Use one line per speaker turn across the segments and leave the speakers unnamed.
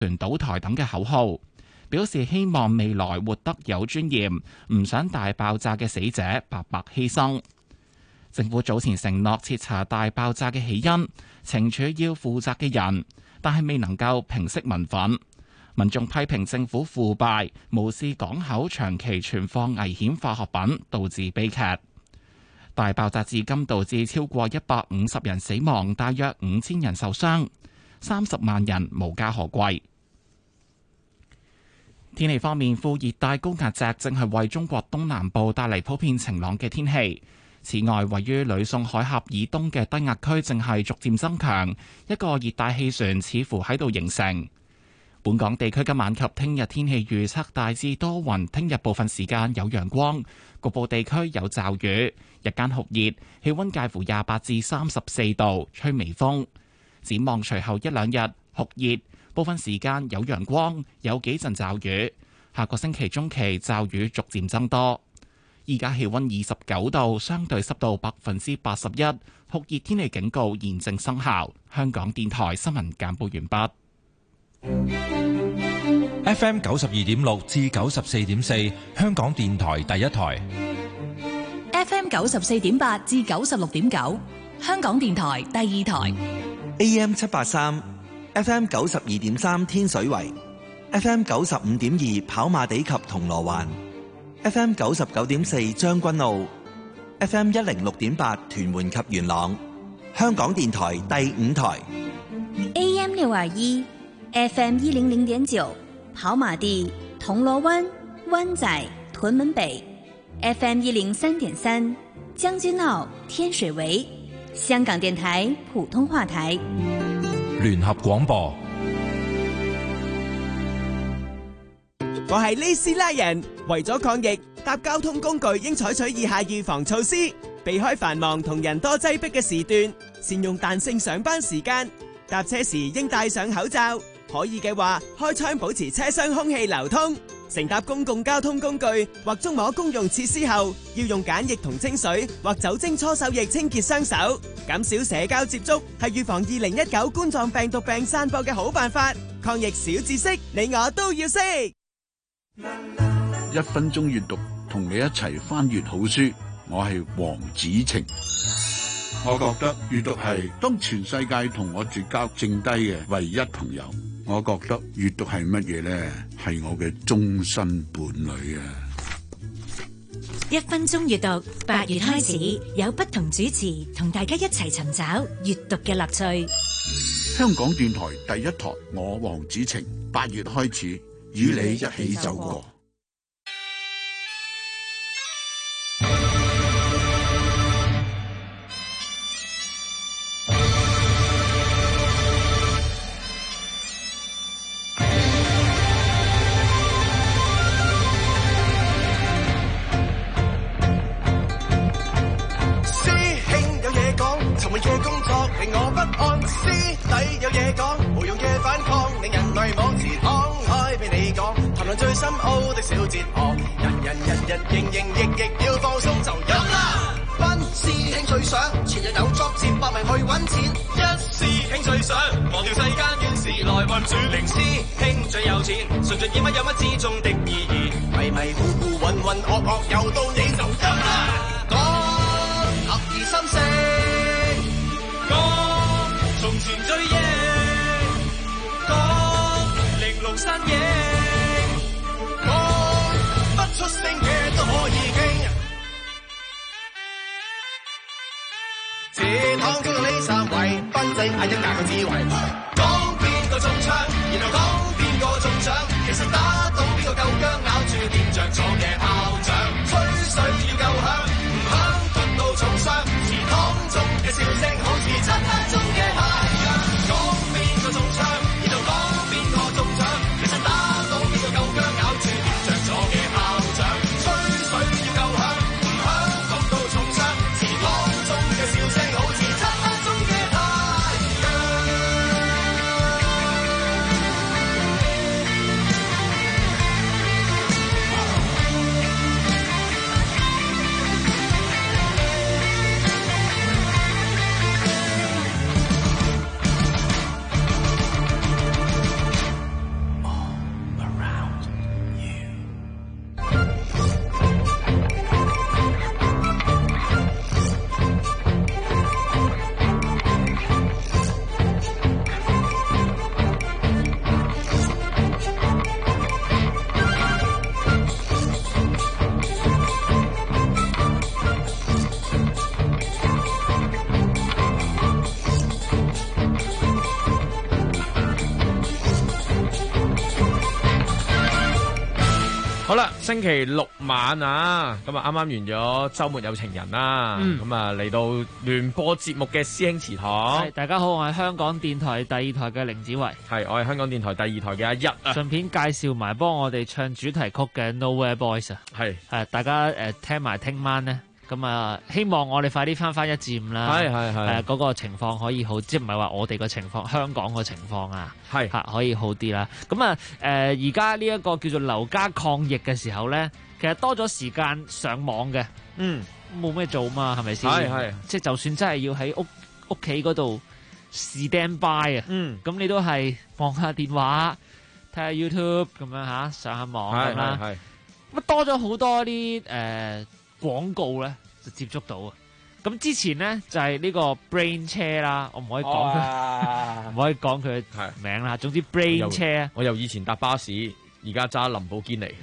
船倒台等嘅口號，表示希望未來活得有尊嚴，唔想大爆炸嘅死者白白犧牲。政府早前承諾徹查大爆炸嘅起因，懲處要負責嘅人，但係未能夠平息民憤。民眾批評政府腐敗，無視港口長期存放危險化學品，導致悲劇。大爆炸至今導致超過150人死亡，大約5000人受傷，30萬人無家可歸。天氣方面，副熱帶高壓脊正係為中國東南部帶嚟普遍晴朗嘅天氣。此外，位於呂宋海峽以東嘅低壓區正係逐漸增強，一個熱帶氣旋似乎喺度形成。本港地區今晚及聽日天氣預測大致多雲，聽日部分時間有陽光，局部地區有驟雨，日間酷熱，氣溫介乎28至34度，吹微風。展望隨後一兩日酷熱，部分時間有陽光，有幾陣驟雨。下個星期中期驟雨逐漸增多。依家氣溫29度，相對濕度81%，酷熱天氣警告現正生效。香港電台新聞簡報完畢。
FM 92.6至94.4，香港電台第一台。
FM 94.8至96.9，香港電台第二台。
AM 783 FM 92.3天水圍 FM 95.2跑馬地及銅鑼灣 FM 99.4將軍澳 FM 106.8屯門及元朗，香港電台第五台。
AM 621 FM 100.9跑馬地銅鑼灣灣仔屯門北 FM 103.3將軍澳天水圍，香港電台普通話台。
聯合廣播。
我係呢斯拉人，為咗抗疫，搭交通工具應採取以下預防措施：避開繁忙同人多擠迫嘅時段，善用彈性上班時間，搭車時應戴上口罩，可以嘅話開窗保持車廂空氣流通。乘搭公共交通工具或觸摸公用設施後，要用梘液同清水或酒精搓手液清潔雙手。減少社交接觸係預防2019冠狀病毒病散播嘅好辦法。抗疫小知識，你我都要識。
1分鐘閱讀，同你一齊翻閱好書。我係黃子晴。我覺得閱讀係當全世界同我絕交剩低嘅唯一朋友。我覺得閱讀係乜嘢呢？係我嘅終身伴侶啊
！1分鐘閱讀，8月開始有不同主持同大家一齊尋找閱讀嘅樂趣。
香港電台第一台，我黃子晴8月開始與你一起走過。
最深奧的小哲學，人營役要放鬆就飲啦。班師兄最想前日有作接百名去揾錢，一師兄最想忘掉世間怨事來運轉。零師兄最有錢，純盡演乜有乜之中的意義，迷迷糊糊渾渾噩噩又到你就飲啦。講合二心聲，講從前追憶，講玲瓏山野。出聲嘅都可以傾，這趟傾到呢三位，賓仔嗌一嗌個智慧，講邊個中槍，然後講邊個中獎，其實打到邊個夠薑，咬住掂着咗嘅炮仗，吹水要夠響，唔響痛到重傷，祠堂中嘅笑聲好似漆黑中嘅太陽，講邊個中槍，然後講邊個中獎，其實打到邊個夠薑，咬住掂着咗嘅炮仗。
好啦，星期六晚啊，咁啊啱啱完咗週末有情人啦，咁啊嚟到聯播節目嘅師兄祠堂。
大家好，我係香港電台第二台嘅凌子維，
係我係香港電台第二台嘅阿一啊。
順便介紹埋幫我哋唱主題曲嘅 Nowhere Boys 啊，係大家聽埋聽晚咧。咁啊，希望我哋快啲翻1至5啦。係嗰個情況可以好，即係唔係話我哋個情況，香港個情況啊，可以好啲啦。咁啊，而家呢一個叫做留家抗疫嘅時候咧，其實多咗時間上網嘅，冇咩做嘛，係咪先？即係就算真係要喺屋企嗰度 stand by 啊，咁你都係望下電話，睇下 YouTube 咁樣嚇，上下網咁啦。咁多咗好多啲廣告咧就接觸到啊！咁之前咧就係呢個 Brain 車啦，我唔可以講佢，唔可以講佢名啦。總之 Brain 車，
我由以前搭巴士，而家揸林寶堅尼，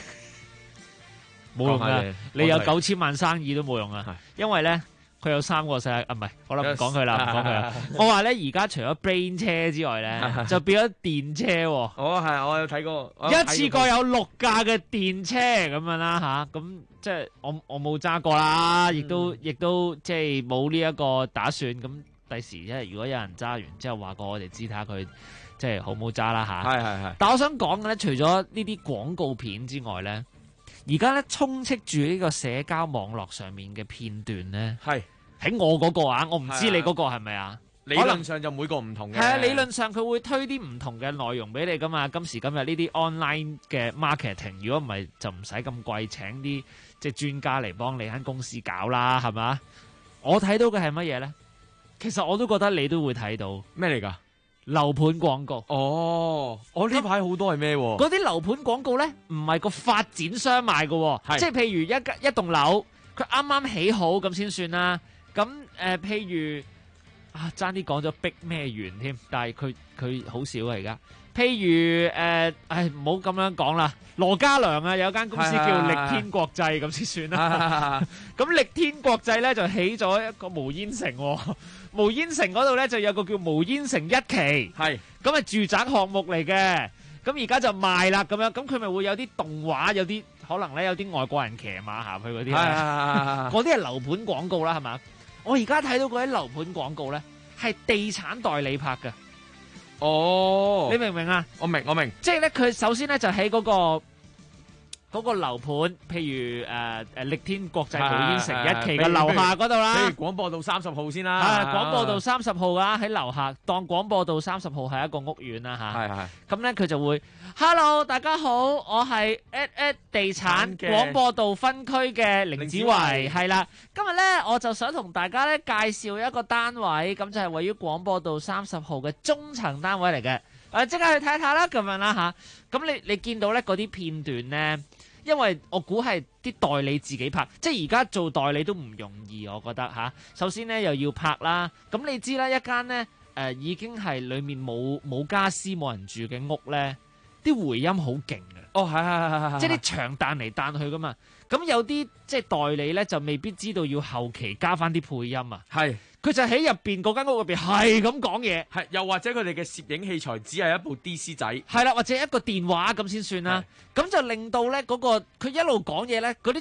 冇用噶。你有9000萬生意都冇用啊！因為咧佢有3個世界，唔係，好啦，唔講佢啦，唔講佢啦。我話咧而家除咗 Brain 車之外咧，就變咗電車喎。
我有睇過，
一次過有6架嘅電車咁樣啦吓，咁。即係我冇揸過啦，亦都即係冇呢一個打算。咁第時即係如果有人揸完之後話過我哋知，睇下佢即係好唔好揸啦吓。係。但我想講嘅咧，除咗呢啲廣告片之外咧，而家咧充斥住呢個社交網絡上面嘅片段咧，喺我嗰個啊，我唔知你嗰個係咪啊？
理論上就每個唔同嘅。係
啊，理論上佢會推啲唔同嘅內容俾你噶嘛。今時今日呢啲 online 嘅 marketing， 如果唔係就唔使咁貴，請啲即係專家嚟幫你間公司搞啦，係嘛？我睇到嘅係乜嘢咧？其實我都覺得你都會睇到
咩嚟㗎？
樓盤廣告。
我呢排好多係咩？
嗰啲樓盤廣告咧，唔係個發展商賣嘅，即係譬如一棟樓，佢啱啱起好咁先算啦。咁譬如。爭啲講咗逼咩園添，但係佢好少啊而家。譬如唔好咁樣講啦。羅家良啊，有間公司叫力天國際咁先算啦。咁力天國際咧就起咗一個無煙城，無煙城嗰度咧就有個叫無煙城1期，咁係住宅項目嚟嘅。咁而家就賣啦咁樣，咁佢咪會有啲動畫，有啲可能咧有啲外國人騎馬行去嗰啲，嗰啲係樓盤廣告啦，係嘛？我而家睇到嗰啲樓盤廣告咧，係地產代理拍嘅。你明唔明啊？
我明。
即係咧，佢首先咧就喺嗰個樓盤，譬如力天國際無煙城1期嘅樓下嗰度啦。
譬如廣播道30號先啦。
廣播道30號啊，喺樓下當廣播道30號係一個屋苑啦嚇。咁咧佢就會 Hello 大家好，我係地產廣播道分區嘅凌子維，係啦。今日咧我就想同大家咧介紹一個單位，咁就係位於廣播道30號嘅中層單位嚟嘅。即刻去睇下啦，咁樣啦嚇。咁你見到咧嗰啲片段咧，因為我估係啲代理自己拍，即係而家做代理都唔容易，我覺得嚇。首先咧又要拍啦，咁你知啦，一間咧已經係裡面冇家私冇人住嘅屋咧，啲回音好勁嘅。係，即係啲牆彈嚟彈去噶嘛。咁有啲即係代理咧就未必知道要後期加翻啲配音啊。佢就喺入邊嗰間屋入邊係咁講嘢，
又或者佢哋嘅攝影器材只係一部 DC 仔，
係啦，或者一個電話咁先算啦。咁就令到咧嗰個佢一路講嘢咧，嗰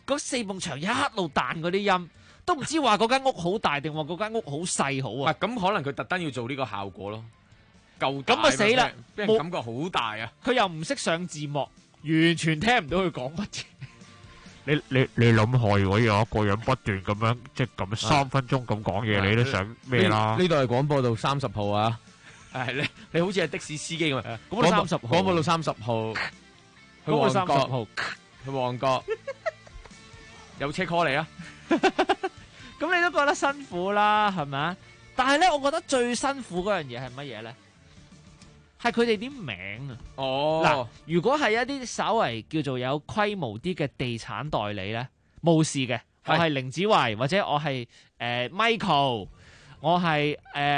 4埲牆一路彈嗰啲音，都唔知話嗰間屋好大定話嗰間屋好細好啊。
咁可能佢特登要做呢個效果咯，夠
咁啊死啦，
俾人感覺好大啊！
佢又唔識上字幕，完全聽唔到佢講乜嘢。你諗下，如果有一個人不斷咁樣即係咁3分鐘咁講嘢，你都想咩啦？
呢度係廣播道30號啊！你好似係的士司機咁啊！廣播道30號，去旺角，去旺角，有車 call 你啊！
咁你都覺得辛苦啦，係咪啊？但係咧，我覺得最辛苦嗰樣嘢係乜嘢咧？係佢哋啲名啊！嗱，如果係一啲稍為叫做有規模啲嘅地產代理咧，冇事嘅。我係凌子維，或者我係Michael，我係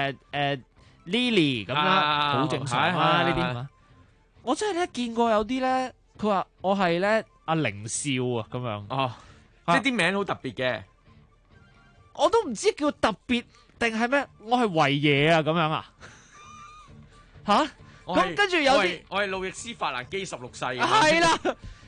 Lily 咁啦，好正常啊呢啲。我真係咧見過有啲咧，佢話我係咧阿凌少啊咁樣。
即係啲名好特別嘅，
我都唔知叫特別定係咩。我係維爺啊咁樣啊，吓？咁跟住有啲，
我係路易斯法蘭基16世。
係啦，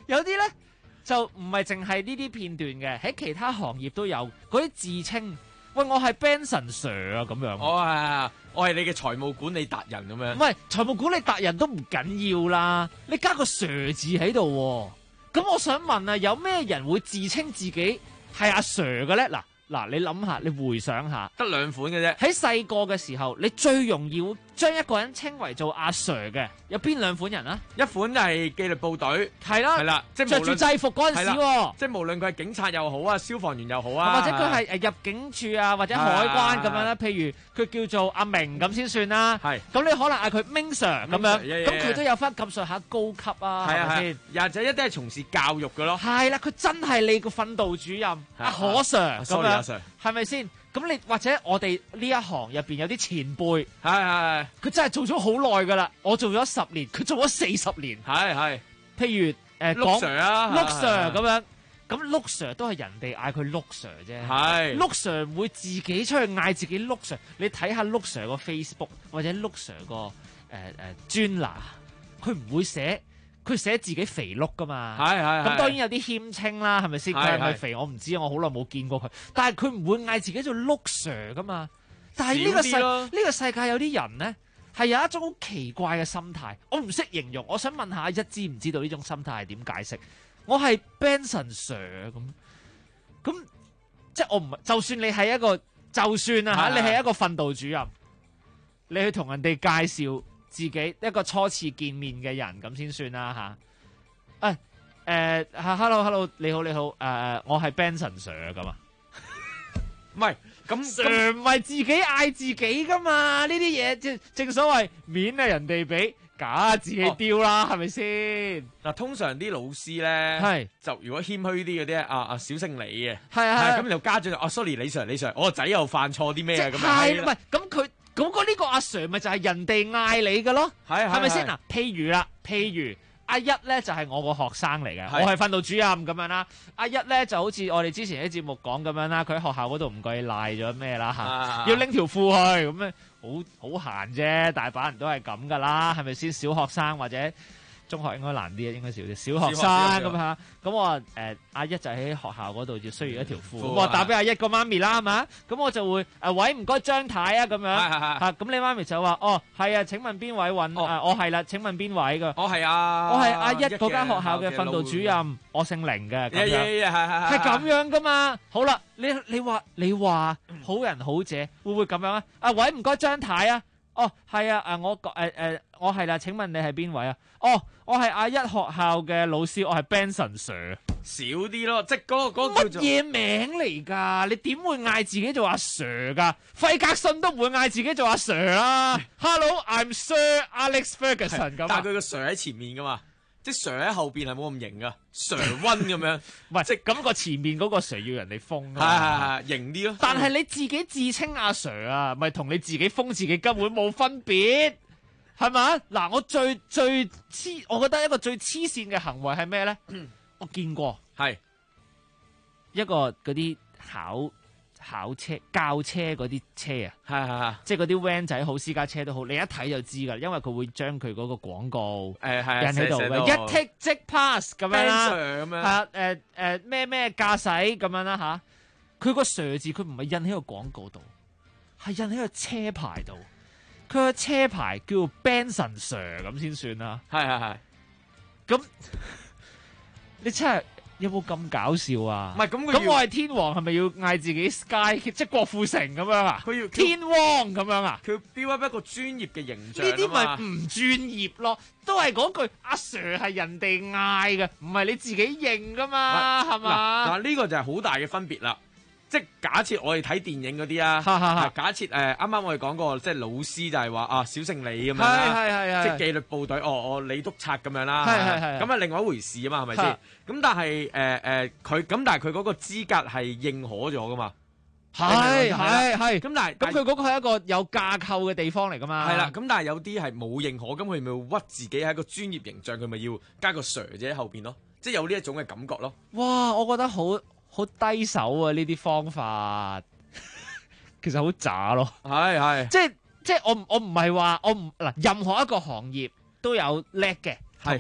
有啲咧就唔係淨係呢啲片段嘅，喺其他行業都有嗰啲自稱。喂，我係 Benson Sir 啊，咁樣。
我係你嘅財務管理達人咁樣。
唔係財務管理達人都唔緊要啦，你加個 Sir 字喺度。咁我想問啊，有咩人會自稱自己係阿 Sir 嘅咧？嗱，你諗下，你回想下，
得兩款嘅啫。
喺細個嘅時候，你最容易會將一個人稱為做阿 Sir 嘅，有邊兩款人啊？
一款就係紀律部隊，
係啦，
即係
着住制服嗰陣時喎，
即係無論佢係警察又好啊，消防員又好啊，
或者佢係入境處啊，或者海關咁樣啦。譬如佢叫做阿明咁先算啦。係，咁你可能嗌佢明 Sir 咁樣，咁佢都有翻咁上下高級啊，係咪先？
又或者一啲係從事教育嘅咯。
係啦，佢真係你個訓導主任阿可 Sir 咁樣。係咪先？咁你或者我哋呢一行入邊有啲前輩，係，佢真係做咗好耐噶啦。我做咗10年，佢做咗40年。係，譬如
陸 Sir 啊，
陸 Sir 咁樣，咁陸 Sir 都係人哋嗌佢陸 Sir 啫。係，陸 Sir 唔會自己出去嗌自己陸 Sir。你睇下陸 Sir 個 Facebook 或者陸 Sir 個專欄，佢唔會寫。佢寫自己肥碌噶嘛，咁當然有啲謙稱啦，係咪先？佢係咪肥我唔知，我好耐冇見過佢。但係佢唔會嗌自己做陸 Sir 噶嘛。但係呢個世界有啲人咧係有一種好奇怪嘅心態，我唔識形容。我想問下一知唔知道呢種心態係點解釋？我係 Benson Sir 咁即係我唔係，就算你係一個，就算啊嚇，你係一個訓導主任，你去同人哋介紹自己一個初次見面嘅人咁先算啦嚇。hello 你好，我係 Benson Sir 咁啊。
唔係咁
Sir 唔係自己嗌自己噶嘛？呢啲嘢即正所謂面啊人哋俾，假自己丟啦，係咪先？
嗱，通常啲老師咧，就如果謙虛啲嗰啲小姓李嘅，咁就加咗sorry 李 Sir，我個仔又犯錯啲咩咁樣？
係唔係咁佢？咁呢個阿 Sir 咪就係人哋嗌你嘅咯，係咪先嗱？譬如阿一咧就係我個學生嚟嘅，我係訓導主任咁樣啦。阿一咧就好似我哋之前喺節目講咁樣啦，佢喺學校嗰度唔該賴咗咩啦嚇，要拎條褲去咁樣，好閒啫，大把人都係咁噶啦，係咪先？小學生或者中學應該難啲啊，應該少啲。小學生咁嚇，咁我話阿一就喺學校嗰度要需要一條褲，我打俾阿一個媽咪啦，係嘛？咁我就會喂唔該張太啊咁樣嚇，咁你媽咪就話係啊，請問邊位揾？我係啦，請問邊位㗎？
我係
阿一嗰間學校嘅訓導主任，我姓凌嘅咁樣，係咁樣噶嘛？好啦，你話好人好姐會唔會咁樣啊？喂唔該張太啊！係啊，我係啦，請問你係邊位啊？我係阿一學校嘅老師，我係 Benson Sir。
少啲咯，即係嗰個叫做
乜嘢名嚟㗎？你點會嗌自己做阿 Sir 㗎？費格遜都唔會嗌自己做阿 Sir 啦。Hello，I'm Sir Alex Ferguson 咁。
但係佢個 Sir 喺前面㗎嘛，即係 Sir 喺後邊係冇咁型㗎，Sir 溫咁樣。
唔係，即係咁個前面嗰個 Sir 要人哋封。
係型啲咯。但
係你自己自稱阿 Sir 啊，咪同你自己封自己根本冇分別。係咪？嗱，我最黐，我覺得一個最黐線嘅行為係咩咧？我見過，係一個嗰啲考車、教車嗰啲車啊，即係嗰啲 van 仔好、私家車都好，你一睇就知噶，因為佢會將佢嗰個廣告印喺度嘅，一 tick 即 pass 咁樣啦，係啊，咩駕駛咁樣啦吓，佢個 Sir 字佢唔係印喺個廣告度，係印喺個車牌度。佢個車牌叫 Benson Sir 咁先算啦，係。咁你真係有冇咁搞笑啊？唔係咁我係天王，係咪要嗌自己 Sky 即係郭富城咁樣啊？佢要天王咁樣啊？佢要 build up 一個專業嘅形象，呢啲咪唔專業咯？都係嗰句阿 Sir 係人哋嗌嘅，唔係你自己認噶嘛？係嘛？
嗱呢個就係好大嘅分別啦。即係假設我哋睇電影嗰啲啊，假設啱啱我哋講過，即係老師就係話小姓李咁樣啦，即係紀律部隊，我李督察咁樣啦，咁啊另外一回事啊嘛，係咪先？咁但係但係佢嗰個資格係認可咗噶嘛？係。咁但係
佢嗰個係一個有架構嘅地方嚟噶嘛？
係啦，咁但係有啲係冇認可，咁佢咪屈自己係一個專業形象，佢咪要加個 Sir 啫喺後邊咯，即係有呢一種嘅感覺咯。
哇，我覺得好低手啊！呢啲方法其實好渣咯，係即係我唔係話我唔嗱，任何一個行業都有叻嘅同埋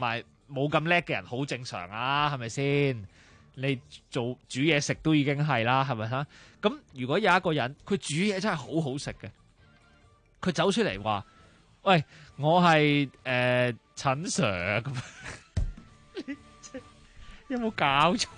冇咁叻嘅人好正常啊，係咪先？你煮嘢食都已經係啦，係咪嚇？咁如果有一個人佢煮嘢真係好好食嘅，佢走出嚟話：喂，我係陳 Sir 咁，有冇搞錯？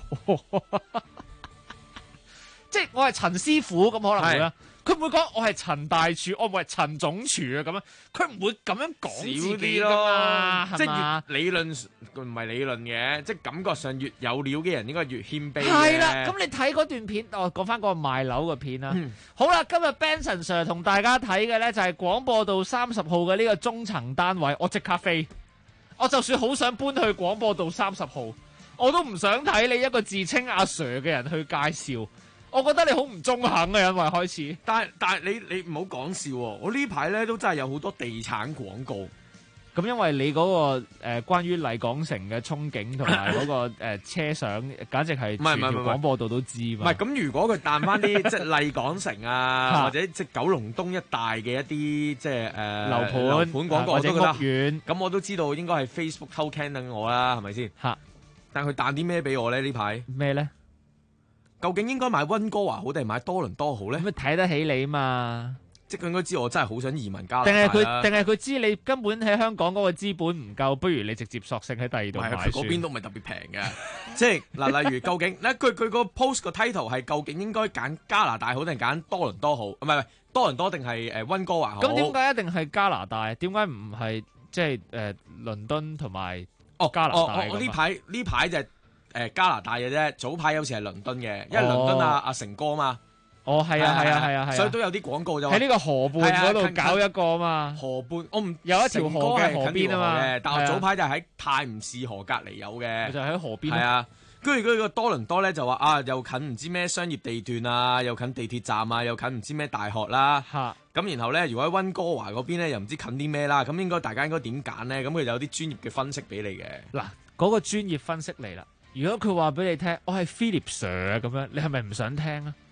即係我係陳師傅咁可能會啦。佢唔會講我係陳大廚，我唔係陳總廚啊咁樣，佢唔會咁樣講自己噶嘛，
即
係嘛？
係越理論唔係理論嘅，即係感覺上越有料嘅人應該越謙卑嘅。
係啦，咁你睇嗰段片，講翻嗰個賣樓嘅片啦。好啦，今日 Benson Sir 同大家睇嘅咧就係廣播道30號嘅呢個中層單位，我即刻飛。我就算好想搬去廣播道30號，我都唔想睇你一個自稱阿 Sir 嘅人去介紹。我覺得你好唔中肯啊，因為開始。
但係你唔好講笑喎，我呢排咧都真係有好多地產廣告。
咁因為你嗰個關於麗港城嘅憧憬同埋嗰個車相，簡直係全條廣播道都知嘛。
唔係咁，如果佢彈翻啲即係麗港城啊，或者即係九龍東一帶嘅一啲即係樓盤廣告，
或者屋苑，
咁我都知道應該係 Facebook 偷 can 緊我啦，係咪先？
嚇！
但佢彈啲咩俾我咧？呢排
咩咧？
究竟應該買溫哥華好定係買多倫多好咧？
咁睇得起你嘛？
即係佢應該知我真係好想移民加拿大啦。
定係佢知你根本喺香港嗰個資本唔夠，不如你直接索性喺第二度買算。
嗰邊都唔係特別平嘅。即係嗱，例如究竟咧，佢個 post 個 title 係究竟應該揀加拿大好定揀多倫多好？唔係多倫多定係溫哥華好？
咁點解一定係加拿大？點解唔係即係倫敦同埋加拿大？
我呢排就係加拿大嘅啫，早排有時係倫敦嘅，因為倫敦阿成哥嘛。
哦，係啊，
所以都有啲廣告就
喺呢個河畔嗰度搞一個嘛。
河畔我唔
有一條河嘅河邊啊嘛。
但係早排就喺泰晤士河隔離有嘅，
就喺河邊。
係啊，跟住嗰個多倫多咧就話啊，又近唔知咩商業地段啊，又近地鐵站啊，又近唔知咩大學啦。咁然後咧，如果喺溫哥華嗰邊咧，又唔知近啲咩啦。咁應該大家應該點揀咧？咁佢就有啲專業嘅分析俾你嘅。
嗱，嗰個專業分析嚟啦。如果佢話俾你聽，我係 Philip Sir 咁樣，你係咪唔想聽啊？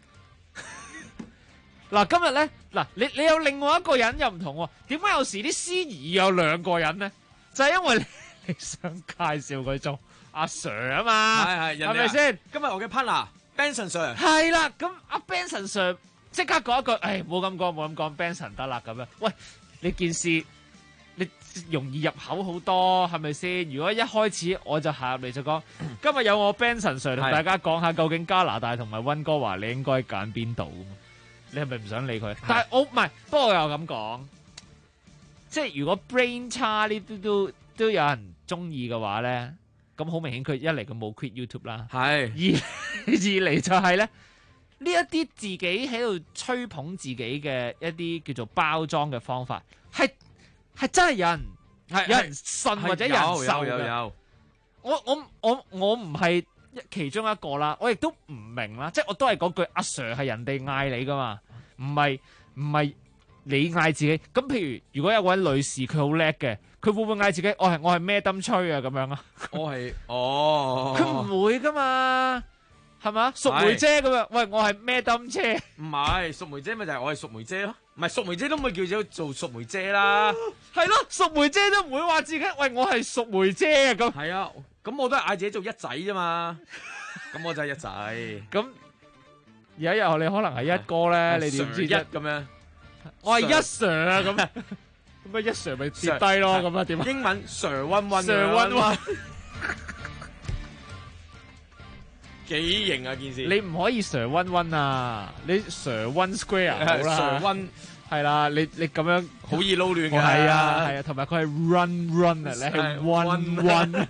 嗱，今日咧，嗱，你有另外一個人又唔同喎，點解有時啲司儀有兩個人咧？就係因為你想介紹佢做阿 Sir 啊嘛，係咪先？
今日我嘅 partner Benson Sir
係啦，咁阿 Benson Sir 即刻講一句，冇咁講 Benson 得啦咁樣。喂，你件事你容易入口好多，係咪先？如果一開始我就行入嚟就講，今日有我 Benson Sir 同大家講下究竟加拿大同埋溫哥華你應該揀邊度？你係咪唔想理佢？但係我唔係，不過我又咁講，即係如果 brain 差呢啲都有人中意嘅話咧，咁好明顯佢一嚟佢冇 quit YouTube 啦，二嚟就係咧呢一啲自己喺度吹捧自己嘅一啲叫做包裝嘅方法，係真係有人信或者有人受嘅。
有
我唔係其中一個啦，我亦都唔明啦，即係我都係嗰句，阿 Sir 係人哋嗌你噶嘛，唔係你嗌自己。咁譬如果有位女士佢好叻嘅，佢會唔會嗌自己我係咩燈吹啊咁樣啊？佢唔會噶嘛，係嘛？淑梅姐咁樣，喂，我係咩燈車？
唔係淑梅姐咪就係我係淑梅姐咯，唔係淑梅姐都唔會叫做淑梅姐啦。
係咯，淑梅姐都唔會話自己喂我係淑梅姐啊咁。
係啊。咁我都係嗌自己做一仔啫嘛，咁我就係一仔。
咁有一日你可能係一哥咧，你點知啫？
咁樣，
我係一 Sir 啊咁，咁啊一 Sir 咪跌低咯，咁啊點啊？
英文 Sir 溫
Sir 溫，
幾型啊件事！
你唔可以 Sir 溫啊，你 Sir 溫 Square 好啦
，Sir 溫
係啦，你咁樣
好易撈亂嘅。
係啊，同埋佢係 run 啊，你係 one。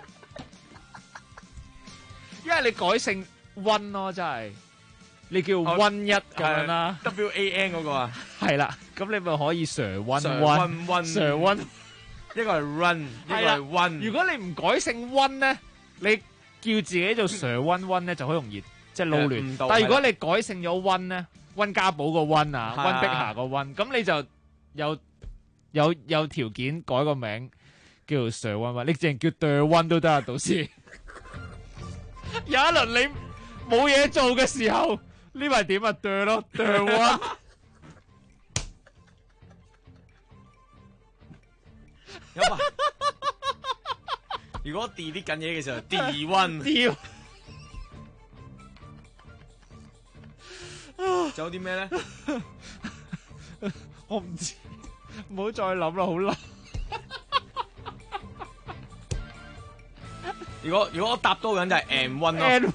因為你改姓溫咯，真係你叫溫一咁樣啦
，WAN 嗰個啊，
係啦，咁你咪可以 Sir 溫
Sir 溫，一個係 run， 一個係溫。
如果你唔改姓溫咧，你叫自己做 Sir 溫咧就好容易即係撈亂。但係如果你改姓咗溫咧，溫家寶個溫啊，溫碧霞個溫，咁你就有條件改個名叫做 Sir 溫，你淨係叫 The 溫都得啊，導師。有一輪你冇嘢做嘅時候，呢咪點啊？對咯，對喎。
有如果 delete 緊嘢嘅時候 ，D1。仲有啲咩咧？
我唔知，唔好再諗啦，好難。
如果我答多緊就係 M1 咯。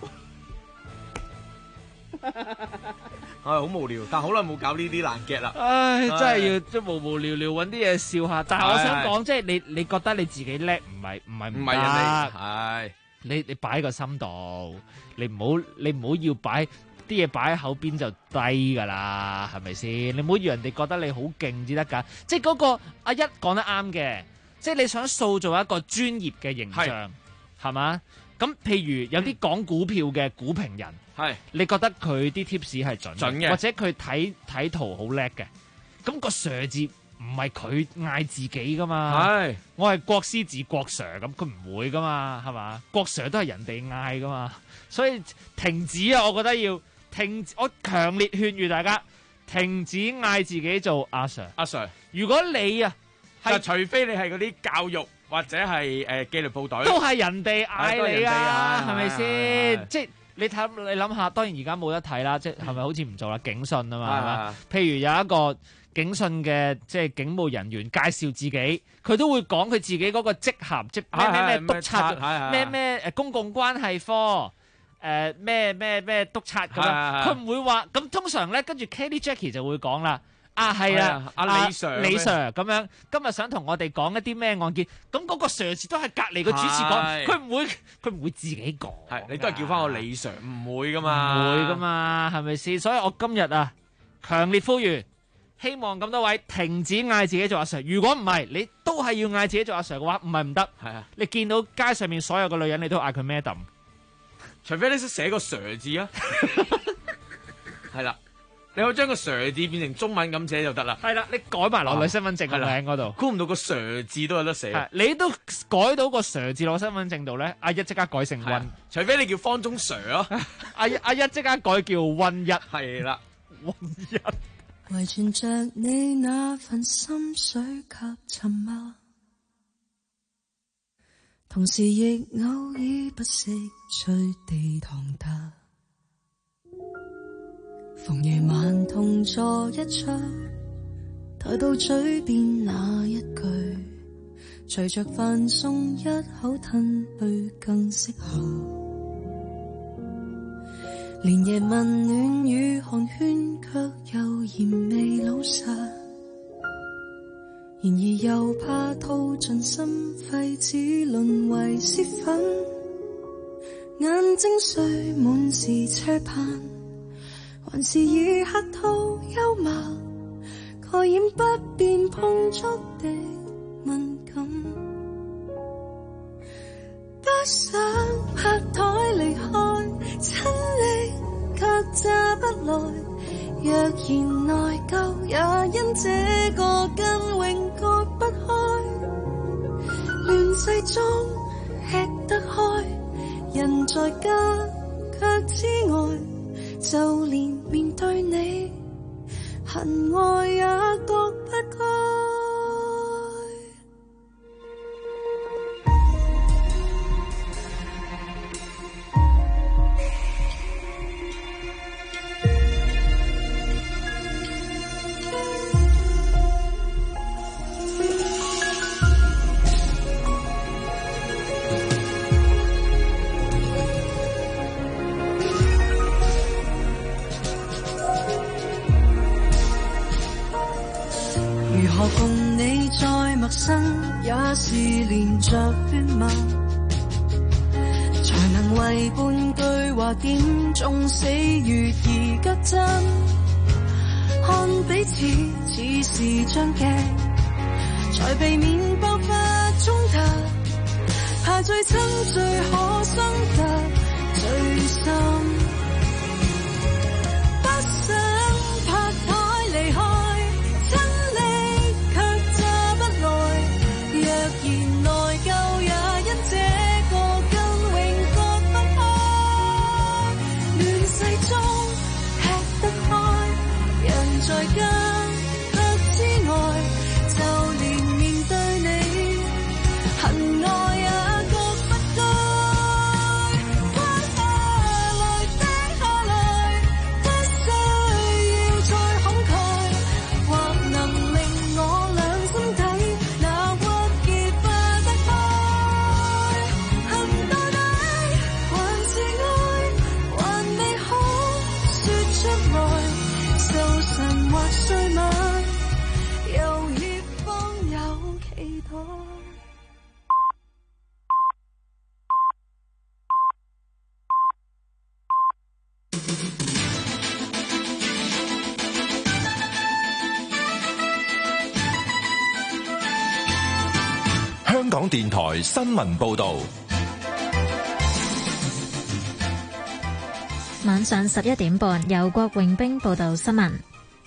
好無聊，但好耐冇搞呢啲爛 get 啦。
唉，真係要即係無聊聊揾啲嘢笑下。但係我想講，即係你覺得你自己叻，唔係人哋
係
你擺喺個心度，你唔好要擺啲嘢擺喺口邊就低噶啦，係咪先？你唔好要人哋覺得你好勁至得噶。即係嗰個阿一講得啱嘅，即係你想塑造一個專業嘅形象，係嘛？咁譬如有啲講股票嘅股評人。係，你覺得佢啲 tips 係準嘅，或者佢睇圖好叻嘅，咁個 Sir 字唔係佢嗌自己噶嘛？係，我係國師字國 Sir 咁，佢唔會噶嘛，係嘛？國 Sir 都係人哋嗌噶嘛，所以停止啊！我覺得要停止，我強烈勸喻大家停止嗌自己做阿 Sir。阿 Sir，如果你啊係，
除非你係嗰啲教育或者係紀律部隊，
都係人哋嗌你啊，係咪先？即係。你諗下，當然而家冇得睇啦，即係咪好似唔做啦？警訊啊嘛，係嘛？譬如有一個警訊嘅即係警務人員介紹自己，佢都會講佢自己嗰個職銜，即係咩督察，咩公共關係科，咩督察咁樣，佢唔會話咁。通常咧，跟住 Kelly Jackie 就會講啦。係啊，阿李 Sir 咁樣，今日想同我哋講一啲咩案件，咁嗰個 Sir 字都係隔離個主持講，佢唔會自己講。係，你都係叫翻我李 Sir，唔會噶嘛，係咪先？所以我今日啊，強烈呼籲，希望咁多位停止嗌自己做阿 Sir。如果唔係，你都係要嗌自己做阿 Sir 嘅話，唔係唔得。係啊，你見到街上面所有嘅女人，你都嗌佢 Madam，
除非你識寫個 Sir 字啊。係啦。你可以將個 Sir 字變成中文咁寫就得啦。係啦，你改埋落你身份證個名嗰度。估唔到個 Sir 字都有得寫。你都改到個 Sir 字落身份證度咧，阿一即刻改成溫。除非你叫方中 Sir 咯。阿一即刻改叫溫一。係啦，溫一。
遺傳着你那份心水及沉默，同時亦偶爾不識隨地堂踏。逢夜晚同坐一桌，抬到嘴邊那一句，隨着飯餸一口吞去更適合。連夜問暖與寒暄，卻又嫌未老實。然而又怕套盡心肺，只淪為泄憤。眼睛雖滿是車盼，還是以客套幽默蓋掩不便碰觸的敏感。不想拍台離開，親昵卻詐不來。若然內疚，也因這個根永割不開。亂世中吃得開，人在家卻之外。就連面對你，恨愛也覺不該。如何共你再陌生，也是連着血脈，才能為半句話點中死穴而腳震。看彼此似是張鏡，才避免爆發衝突，怕最親最可心得最深。不想拍台離開，在家卻之外，就連面對你，恨愛也覺
港電台新聞報道。
晚上11點半，由郭榮兵報道新聞。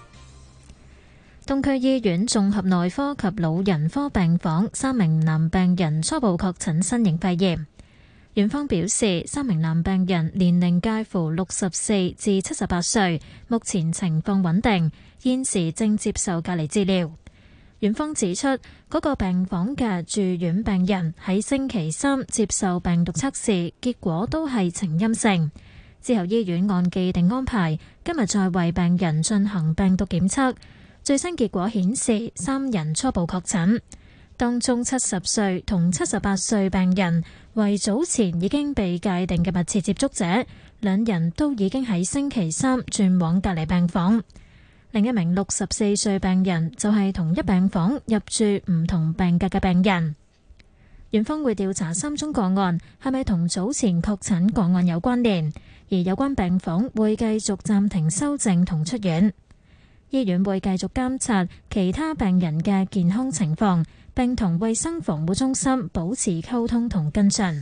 東區醫院綜合內科及老人科病房3名男病人初步確診新型肺炎。院方表示，3名男病人年齡介乎64至78歲，目前情況穩定，現時正接受隔離治療。院方指出，嗰個病房嘅住院病人喺星期3接受病毒測試，結果都係呈陰性。之後醫院按既定安排，今日再為病人進行病毒檢測，最新結果顯示3人初步確診，當中70歲同78歲病人為早前已經被界定嘅密切接觸者，2人都已經喺星期3轉往隔離病房。另一名64歲病人就係同一病房入住唔同病格嘅病人。院方會調查3宗個案係咪同早前確診個案有關聯，而有關病房會繼續暫停修正同出院。醫院會繼續監察其他病人嘅健康情況，並同衛生防護中心保持溝通同跟進。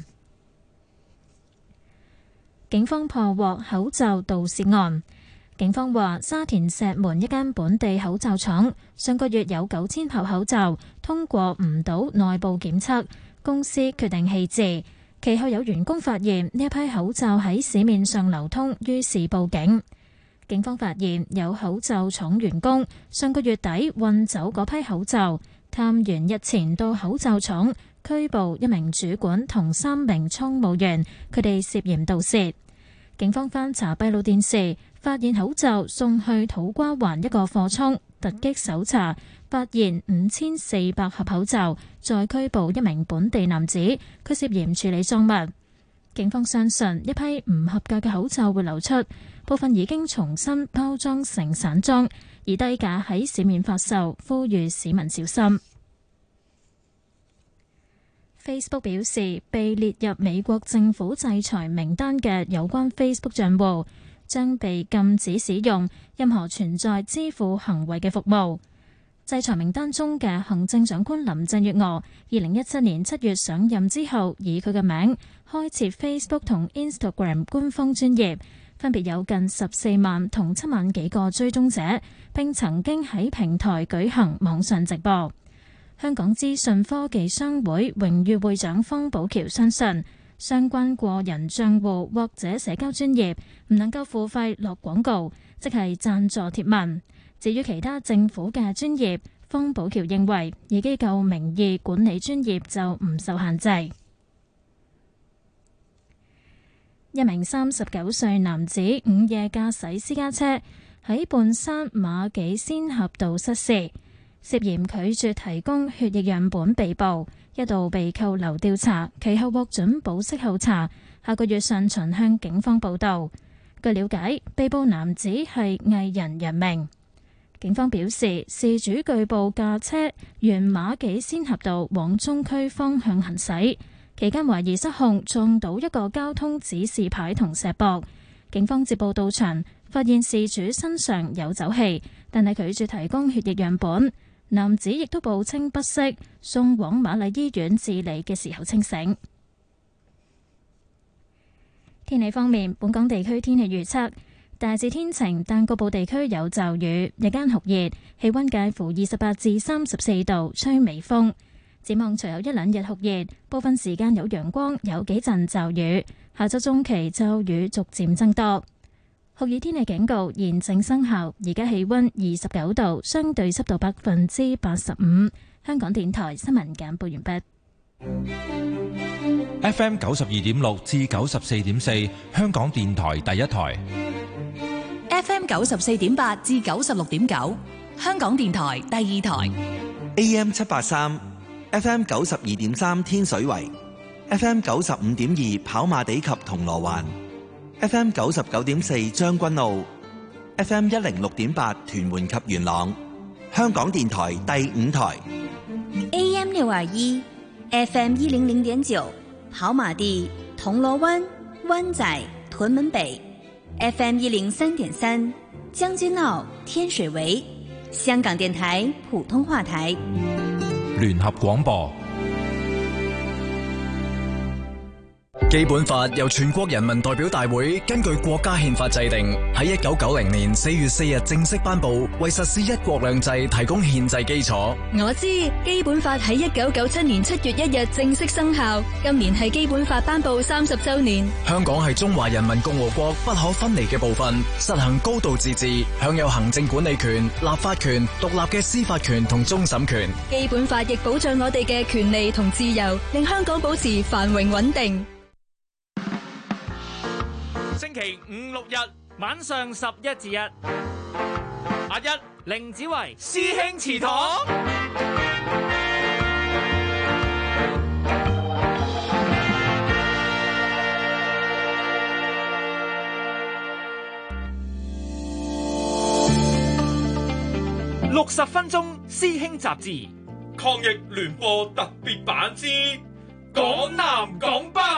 警方破獲口罩盜竊案。警方話，沙田石門一間本地口罩廠上個月有9000盒口罩通過唔到內部檢測，公司決定棄置。其後有員工發現呢一批口罩喺市面上流通，於是報警。警方發現有口罩廠員工上個月底運走嗰批口罩，探員日前到口罩廠拘捕1名主管同3名倉務員，佢哋涉嫌盜竊。警方翻查閉路電視，發現口罩送去土瓜灣一個貨倉，突擊搜查，發現5400盒口罩，再拘捕1名本地男子，佢涉嫌處理贓物。警方相信一批唔合格嘅口罩會流出，部分已經重新包裝成散裝，而低價喺市面發售，呼籲市民小心。Facebook 表示，被列入美國政府制裁名單嘅有關 Facebook 賬戶將被禁止使用任何存在支付行為嘅服務。制裁名單中嘅行政長官林鄭月娥2017年7月上任之後，以佢嘅名開設 Facebook 同 Instagram 官方專頁，分別有近14萬同7萬幾個追蹤者，並曾經喺平台舉行網上直播。香港資訊科技商會榮譽會長方寶橋相信，相關個人賬戶或者社交專頁唔能夠付費落廣告，即係贊助貼文。至於其他政府嘅專頁，方寶橋認為以機構名義管理專頁就唔受限制。一名39歲男子午夜駕駛私家車喺半山馬己仙峽道失事，涉嫌拒絕提供血液樣本被捕，一度被扣留調查，其後獲准保釋候查，下個月上旬向警方報到。據了解，被捕男子係藝人楊明。警方表示，事主據報駕車沿馬己仙峽道往中區方向行駛，期間懷疑失控撞到一個交通指示牌同石壆。警方接報到場，發現事主身上有酒氣，但係拒絕提供血液樣本。男子亦都報稱不適，送往瑪麗醫院治理嘅時候清醒。天氣方面，本港地區天氣預測大致天晴，但局部地區有驟雨，日間酷熱，氣溫介乎28至34度，吹微風。展望隨後一兩日酷熱，部分時間有陽光，有幾陣驟雨。下周中期驟雨逐漸增多。酷熱天氣警告現正生效，而家氣溫29度，相對濕度85%。香港電台新聞簡報完畢。
FM 92.6至94.4，香港電台第一台。
FM 94.8至96.9，香港電台第二台。
AM 783 FM 92.3天水圍 FM 95.2跑馬地及銅鑼灣FM 99.4將軍澳 FM 106.8屯門及元朗，香港電台第五台
AM 621 FM 100.9跑馬地銅鑼灣灣仔屯門北 FM 103.3將軍澳天水圍，香港電台普通話台。
聯合廣播
基本法由全國人民代表大會根據國家憲法制定，喺1990年4月4日正式頒布，為實施一國兩制提供憲制基礎。
我知基本法喺1997年7月1日正式生效，今年係基本法頒布30週年。
香港係中華人民共和國不可分離嘅部分，實行高度自治，享有行政管理權、立法權、獨立嘅司法權同終審權。
基本法亦保障我哋嘅權利同自由，令香港保持繁榮穩定。
星期五六日
晚上11至1，
阿一
凌子維
師兄祠堂。
60分鐘師兄雜誌
抗疫聯播特別版之港南港北。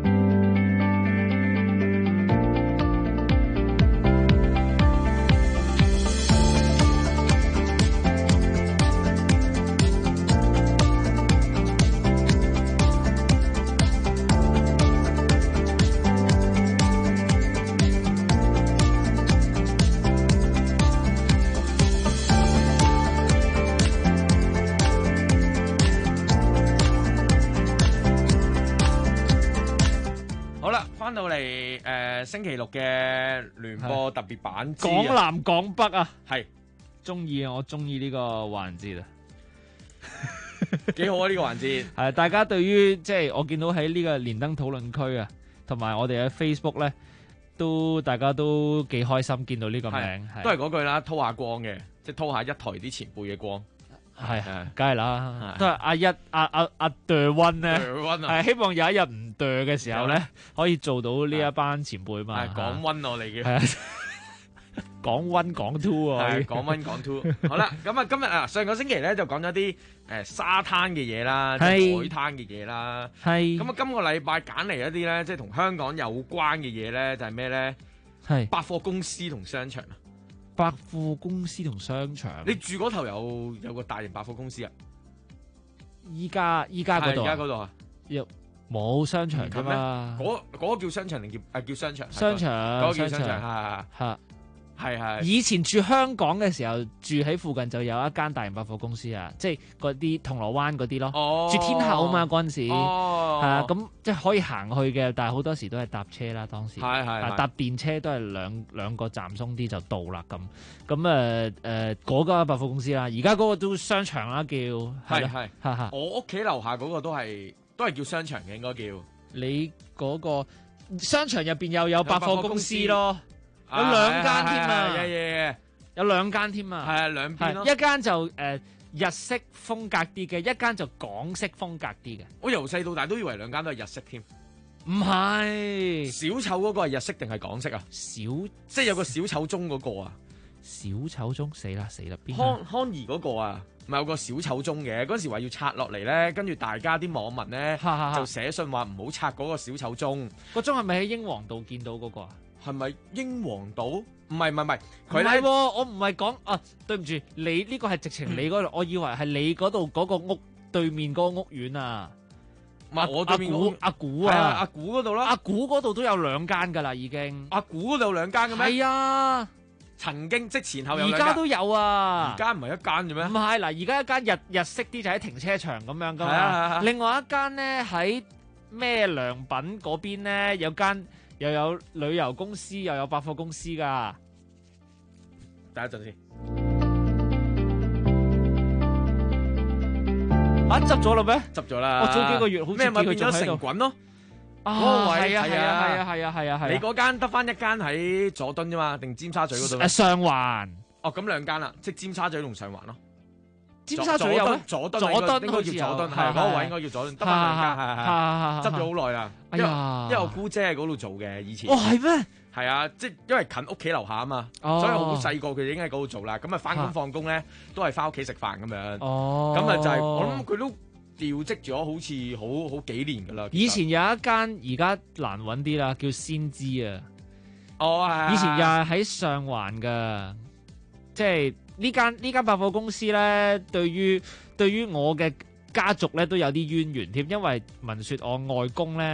翻到嚟星期六嘅聯播特別版之
港南港北啊，
係
中意啊！我中意呢個環節啊，
幾好啊！呢個環節
係大家對於即係我見到喺呢個連登討論區啊，同埋我哋喺 Facebook 咧，大家都幾開心見到呢個名，
都係嗰句啦，拖下光嘅，即係拖下一台啲前輩嘅光。
係，梗係啦，都係阿 The One 咧，係希望有一日唔 The 嘅時候咧，可以做到呢一班前輩嘛。
港溫我哋
嘅，港溫港 two 啊，
港溫港 two。好啦，咁啊今日啊上個星期咧就講咗啲沙灘嘅嘢啦，即係海灘嘅嘢啦。
係。
咁啊今個禮拜揀嚟一啲咧，即係同香港有關嘅嘢咧，就係咩咧？
係
百貨公司同商場啊。
百貨公司同商場，
你住嗰頭有個大型百貨公司啊？
依家嗰度，
而家嗰度啊，
冇商場㗎嘛？
嗰個叫商場定叫商場？
商場，
嗰個叫商場，係。
以前住香港嘅時候，住喺附近就有一間大型百貨公司啊，即係嗰啲銅鑼灣嗰啲咯。住天后啊嘛嗰陣時，係啊，咁即係可以行去嘅，但係好多時都係搭車啦。當時搭電車都係兩個站鬆啲就到啦咁。咁嗰間百貨公司啦，而家嗰個都商場啦叫。
係。我屋企樓下嗰個都係叫商場嘅，應該叫。
你嗰個商場入邊又有百貨公司咯。有兩間添啊！有兩間添啊！
係啊，兩邊咯。
一間就日式風格啲嘅，一間就港式風格啲嘅。
我由細到大都以為兩間都係日式添。
唔係，
小丑嗰個係日式定係港式啊？即係有個小丑鐘嗰個啊？
小丑鐘死啦！邊
康怡嗰個啊？咪有個小丑鐘嘅，嗰陣時話要拆落嚟咧，跟住大家啲網民咧就寫信話唔好拆嗰個小丑鐘。
個鐘係咪喺英皇道見到嗰個啊？
係咪英皇道？唔係，
佢咧，我唔係講啊，對唔住，你呢個係直情你嗰度，我以為係你嗰度嗰個屋對面嗰個屋苑啊。
唔係我對面
阿古啊，
阿古嗰度啦，
阿古嗰度都有兩間噶啦，已經。
阿古嗰度有兩間嘅咩？
係啊，
曾經即前後有。
而家都有啊。
而家唔係一間嘅咩？
唔係嗱，而家一間日式啲就喺停車場咁樣噶嘛。另外一間咧喺咩良品嗰邊咧有間。又有旅遊公司，又有百貨公司㗎。
等一陣先。
執咗啦咩？
執咗啦。
我早幾個月好似
咩咪變咗城滾咯。嗰個位
係啊。
你嗰間得翻一間喺佐敦啫嘛，定尖沙咀嗰度？
上環。
哦，咁兩間啦，即係尖沙咀同上環咯。
尖沙咀有咩？
佐敦應該叫佐敦，係嗰個位應該叫佐敦，得翻兩間，係執咗好耐啦。因為我姑姐喺嗰度做嘅以前。
哦，係咩？
係啊，即係因為近屋企樓下啊嘛，所以好細個佢已經喺嗰度做啦。咁啊翻工放工咧都係翻屋企食飯咁樣。
哦，
咁啊就係我諗佢都調職咗好似好幾年噶啦。
以前有一間而家難揾啲啦，叫先知啊。
哦，係。
以前又係喺上環噶，即係。呢間百貨公司咧，對於我嘅家族咧都有啲淵源添，因為聞說我外公咧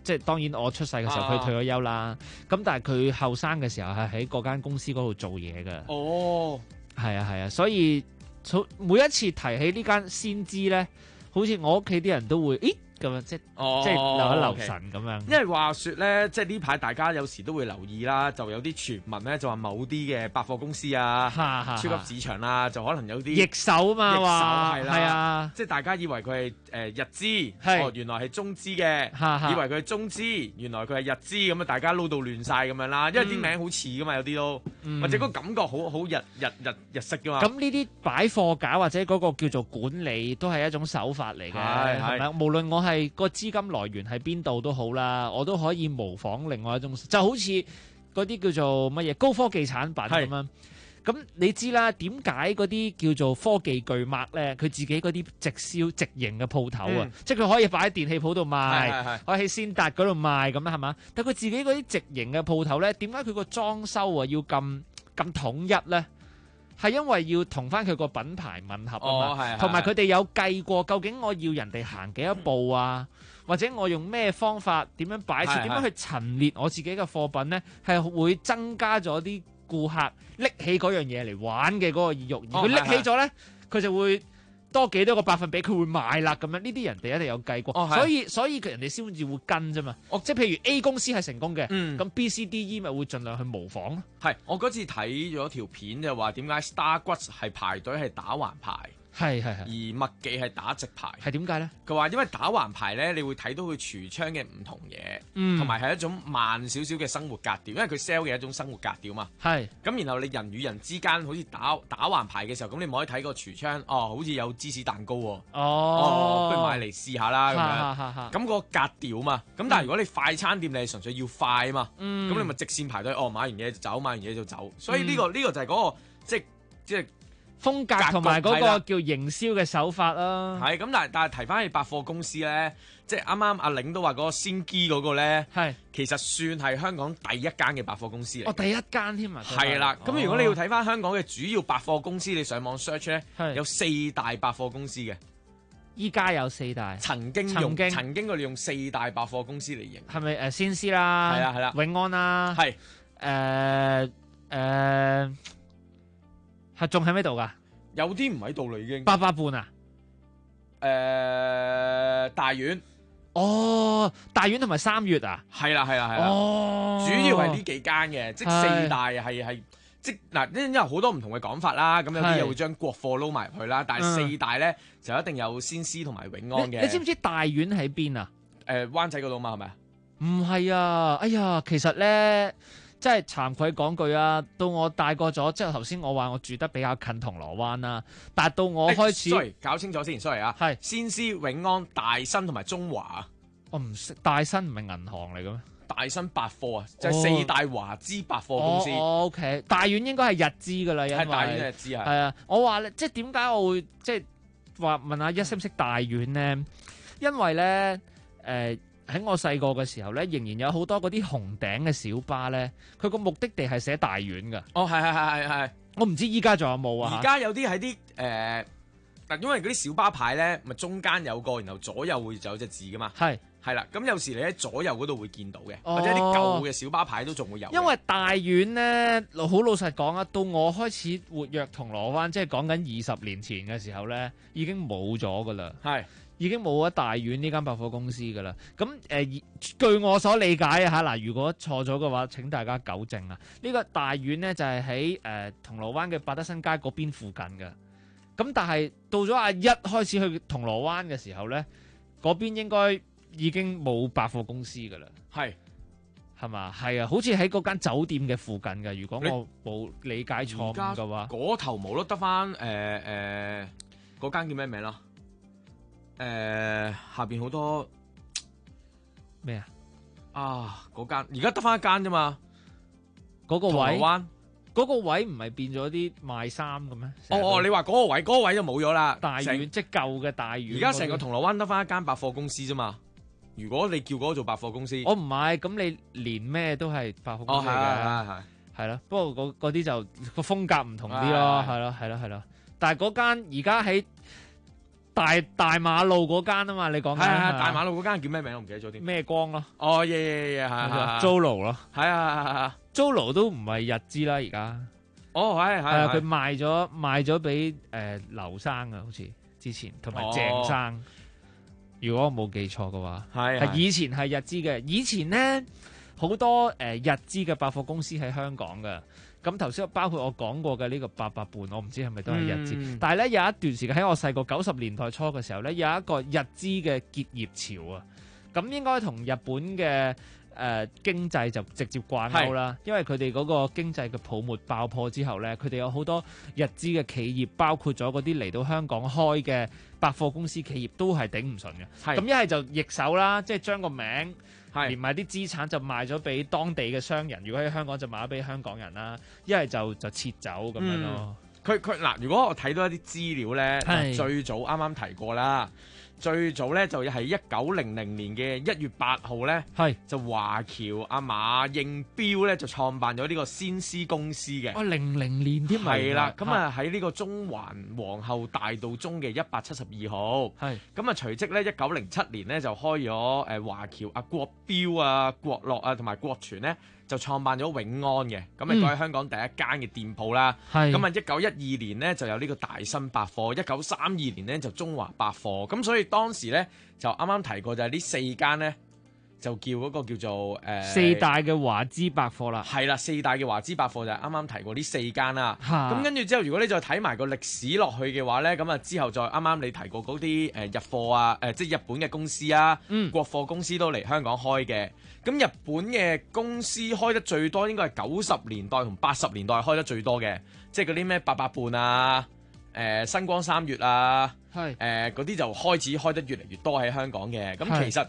即係當然我出世嘅時候佢退咗休啦。咁但係佢後生嘅時候係喺嗰間公司嗰度做嘢嘅。
哦，
係啊，所以每一次提起呢間先知咧，好似我屋企啲人都會，咦咁樣即係留一留神咁樣。
因為話說咧，即係呢排大家有時都會留意啦，就有啲傳聞咧，就話某啲嘅百貨公司啊、超級市場啊，就可能有啲
易手嘛，話
係啊，即係大家以為佢係日資，原來係中資嘅，以為佢係中資，原來佢係日資，咁啊大家撈到亂晒咁樣啦，因為啲名好似噶嘛，有啲都或者個感覺好日式噶嘛。
咁呢啲擺貨架或者嗰個叫做管理都係一種手法嚟嘅，係咪？無論我係個資金來源喺邊度都好啦，我都可以模仿另外一種，就好似嗰啲叫做乜嘢高科技產品咁樣。咁你知啦，點解嗰啲叫做科技巨擘咧，佢自己嗰啲直銷直營嘅鋪頭啊，即係佢可以擺喺電器鋪度賣，可以喺先達嗰度賣咁啦，係嘛？但佢自己嗰啲直營嘅鋪頭咧，點解佢個裝修啊要咁統一咧？係因為要同翻佢個品牌吻合啊嘛，同埋佢哋有計過究竟我要人哋行幾多步啊，或者我用咩方法點樣擺設，點樣去陳列我自己嘅貨品咧，係會增加咗啲顧客拎起嗰樣嘢嚟玩嘅嗰個意欲，而佢拎起咗咧，佢就會多幾多個百分比，佢會買啦咁樣。呢啲人哋一定有計過，所以佢人哋先至會跟啫嘛。即係譬如 A 公司係成功嘅，咁 B、C、D、E 咪會盡量去模仿咯。
係，我嗰次睇咗條片就話點解 Starbucks 係排隊係打橫排。
係，
而麥記係打直排，
係點解咧？
佢話因為打橫排咧，你會睇到佢櫥窗嘅唔同嘢，同埋係一種慢少少嘅生活格調，因為佢 sell 嘅一種生活格調嘛。係。咁然後你人與人之間好似打橫排嘅時候，咁你唔可以睇個櫥窗，好似有芝士蛋糕喎。不如買嚟試下啦咁樣。咁個格調嘛。咁但係如果你快餐店，你係純粹要快啊嘛。咁你咪直線排隊，買完嘢就走，買完嘢就走。所以呢個就係嗰個即係。
風格同埋嗰個叫營銷嘅手法啦，
係咁，但係提翻起百貨公司咧，即係啱啱阿玲都話嗰個先機嗰個咧，其實算係香港第一間嘅百貨公司嚟。
第一間添啊！
係啦，咁如果你要睇翻香港嘅主要百貨公司，你上網 search 咧，有4大百貨公司嘅。
依家有4大，
曾經佢哋用4大百貨公司嚟形容。
係咪先施啦？
係啦，
永安啦，係仲喺咩度㗎？
有啲唔喺度啦，已經。
8佰伴啊？
大丸。
大丸同埋3月啊？
係啦。主要係呢幾間嘅，即4大係即嗱，因為好多唔同嘅講法啦。咁有啲又會將國貨撈埋入去啦。但係4大咧就一定有先施同埋永安嘅。
你知唔知大丸喺邊啊？
灣仔嗰度嘛，係咪啊？
唔係啊！哎呀，其實咧。即係慚愧講句啊，到我大個咗，即係頭先我話我住得比較近銅鑼灣啦，但係到我開始
，sorry，搞清楚先 ，sorry 啊，係先施、永安、大新同埋中華。
我唔識，大新唔係銀行嚟嘅咩？
大新百貨啊，就係4大華資百貨公司。
OK， 大丸應該係日資㗎啦，因為
係大丸日資
係啊。我話咧，即係點解我會即係話問阿一識唔識大丸咧？因為咧喺我細個嘅時候咧，仍然有好多嗰啲紅頂嘅小巴咧，佢個目的地係寫大丸㗎。
係。
我唔知依家仲有冇啊？
而家有啲喺啲嗱，因為嗰啲小巴牌咧，咪中間有個，然後左右會有隻字㗎嘛。係啦，咁有時你喺左右嗰度會見到嘅，或者啲舊嘅小巴牌都仲會有。
因為大丸咧，好老實講啊，到我開始活躍銅鑼灣，即係講緊20年前嘅時候咧，已經冇咗㗎啦。已經冇咗大丸呢間百貨公司㗎啦。咁據我所理解啊嚇，嗱，如果錯咗嘅話，請大家糾正啊。呢個大丸咧就係喺銅鑼灣嘅百德新街嗰邊附近嘅。咁但係到咗阿一開始去銅鑼灣嘅時候咧，嗰邊應該已經冇百貨公司㗎啦。係嘛？係啊，好似喺嗰間酒店嘅附近嘅。如果我冇理解錯誤嘅話，
嗰頭冇咯，得翻嗰間叫咩名咯？下邊好多
咩
嗰間而家得翻一間啫嘛，
嗰個位
銅鑼灣
嗰個位唔係變咗啲賣衫嘅咩？
你話嗰個位就冇咗啦。
大丸即係舊嘅大丸，
而家成個銅鑼灣得翻一間百貨公司啫嘛。如果你叫嗰個做百貨公司，
我唔係，咁你連咩都係百貨公司嚟嘅，係咯。不過嗰啲就個風格唔同啲咯，係咯。但係嗰間而家喺大馬路嗰間啊嘛，你講緊
係大馬路嗰間叫咩名？我唔記得咗添。
咩光咯？
哦，係
Zolo 咯，
係啊
Zolo 都唔係日資啦而家。
哦，係
佢賣咗俾劉生啊，好似之前同埋鄭生。如果我冇記錯嘅話，係以前係日資嘅。以前咧好多日資嘅百貨公司喺香港嘅。咁頭先包括我講過嘅呢個88伴，我唔知係咪都係日資。但係咧有一段時間喺我細個90年代初嘅時候咧，有一個日資嘅結業潮啊。咁應該同日本嘅經濟就直接掛鈎啦，因為佢哋嗰個經濟嘅泡沫爆破之後咧，佢哋有好多日資嘅企業，包括咗嗰啲嚟到香港開嘅百貨公司企業都係頂唔順嘅。咁一係就易手啦，即係將個名連埋啲資產就賣咗俾當地嘅商人，如果喺香港就賣咗俾香港人啦，一係就撤走咁樣咯。
佢嗱，如果我睇到一啲資料咧，最早啱啱提過啦。最早咧就係1900年嘅1月8號咧，就華僑阿馬應彪咧就創辦咗呢個先施公司嘅。
00年添啊！
係啦，咁啊喺呢個中環皇后大道中嘅172號。係咁啊，隨即咧1907年咧就開咗華僑阿國標啊、國樂啊同埋國全咧。就創辦咗永安嘅，咁亦都喺香港第一間嘅店鋪啦。咁啊，1912年呢就有呢個大新百貨，1932年呢就中華百貨。咁所以當時呢，就啱啱提過就係呢4間呢，就叫嗰個叫做
4大嘅華資百貨啦。
係啦，4大嘅華資百貨就係啱啱提過呢4間啦。咁跟住之後，如果你再睇埋個歷史落去嘅話呢，咁啊之後再啱啱你提過嗰啲日貨啊，即係日本嘅公司啊，國貨公司都嚟香港開嘅。咁日本嘅公司開得最多應該係90年代同80年代開得最多嘅，即係嗰啲咩88伴啊、新光三越啊，嗰啲就開始開得越嚟越多喺香港嘅。咁其實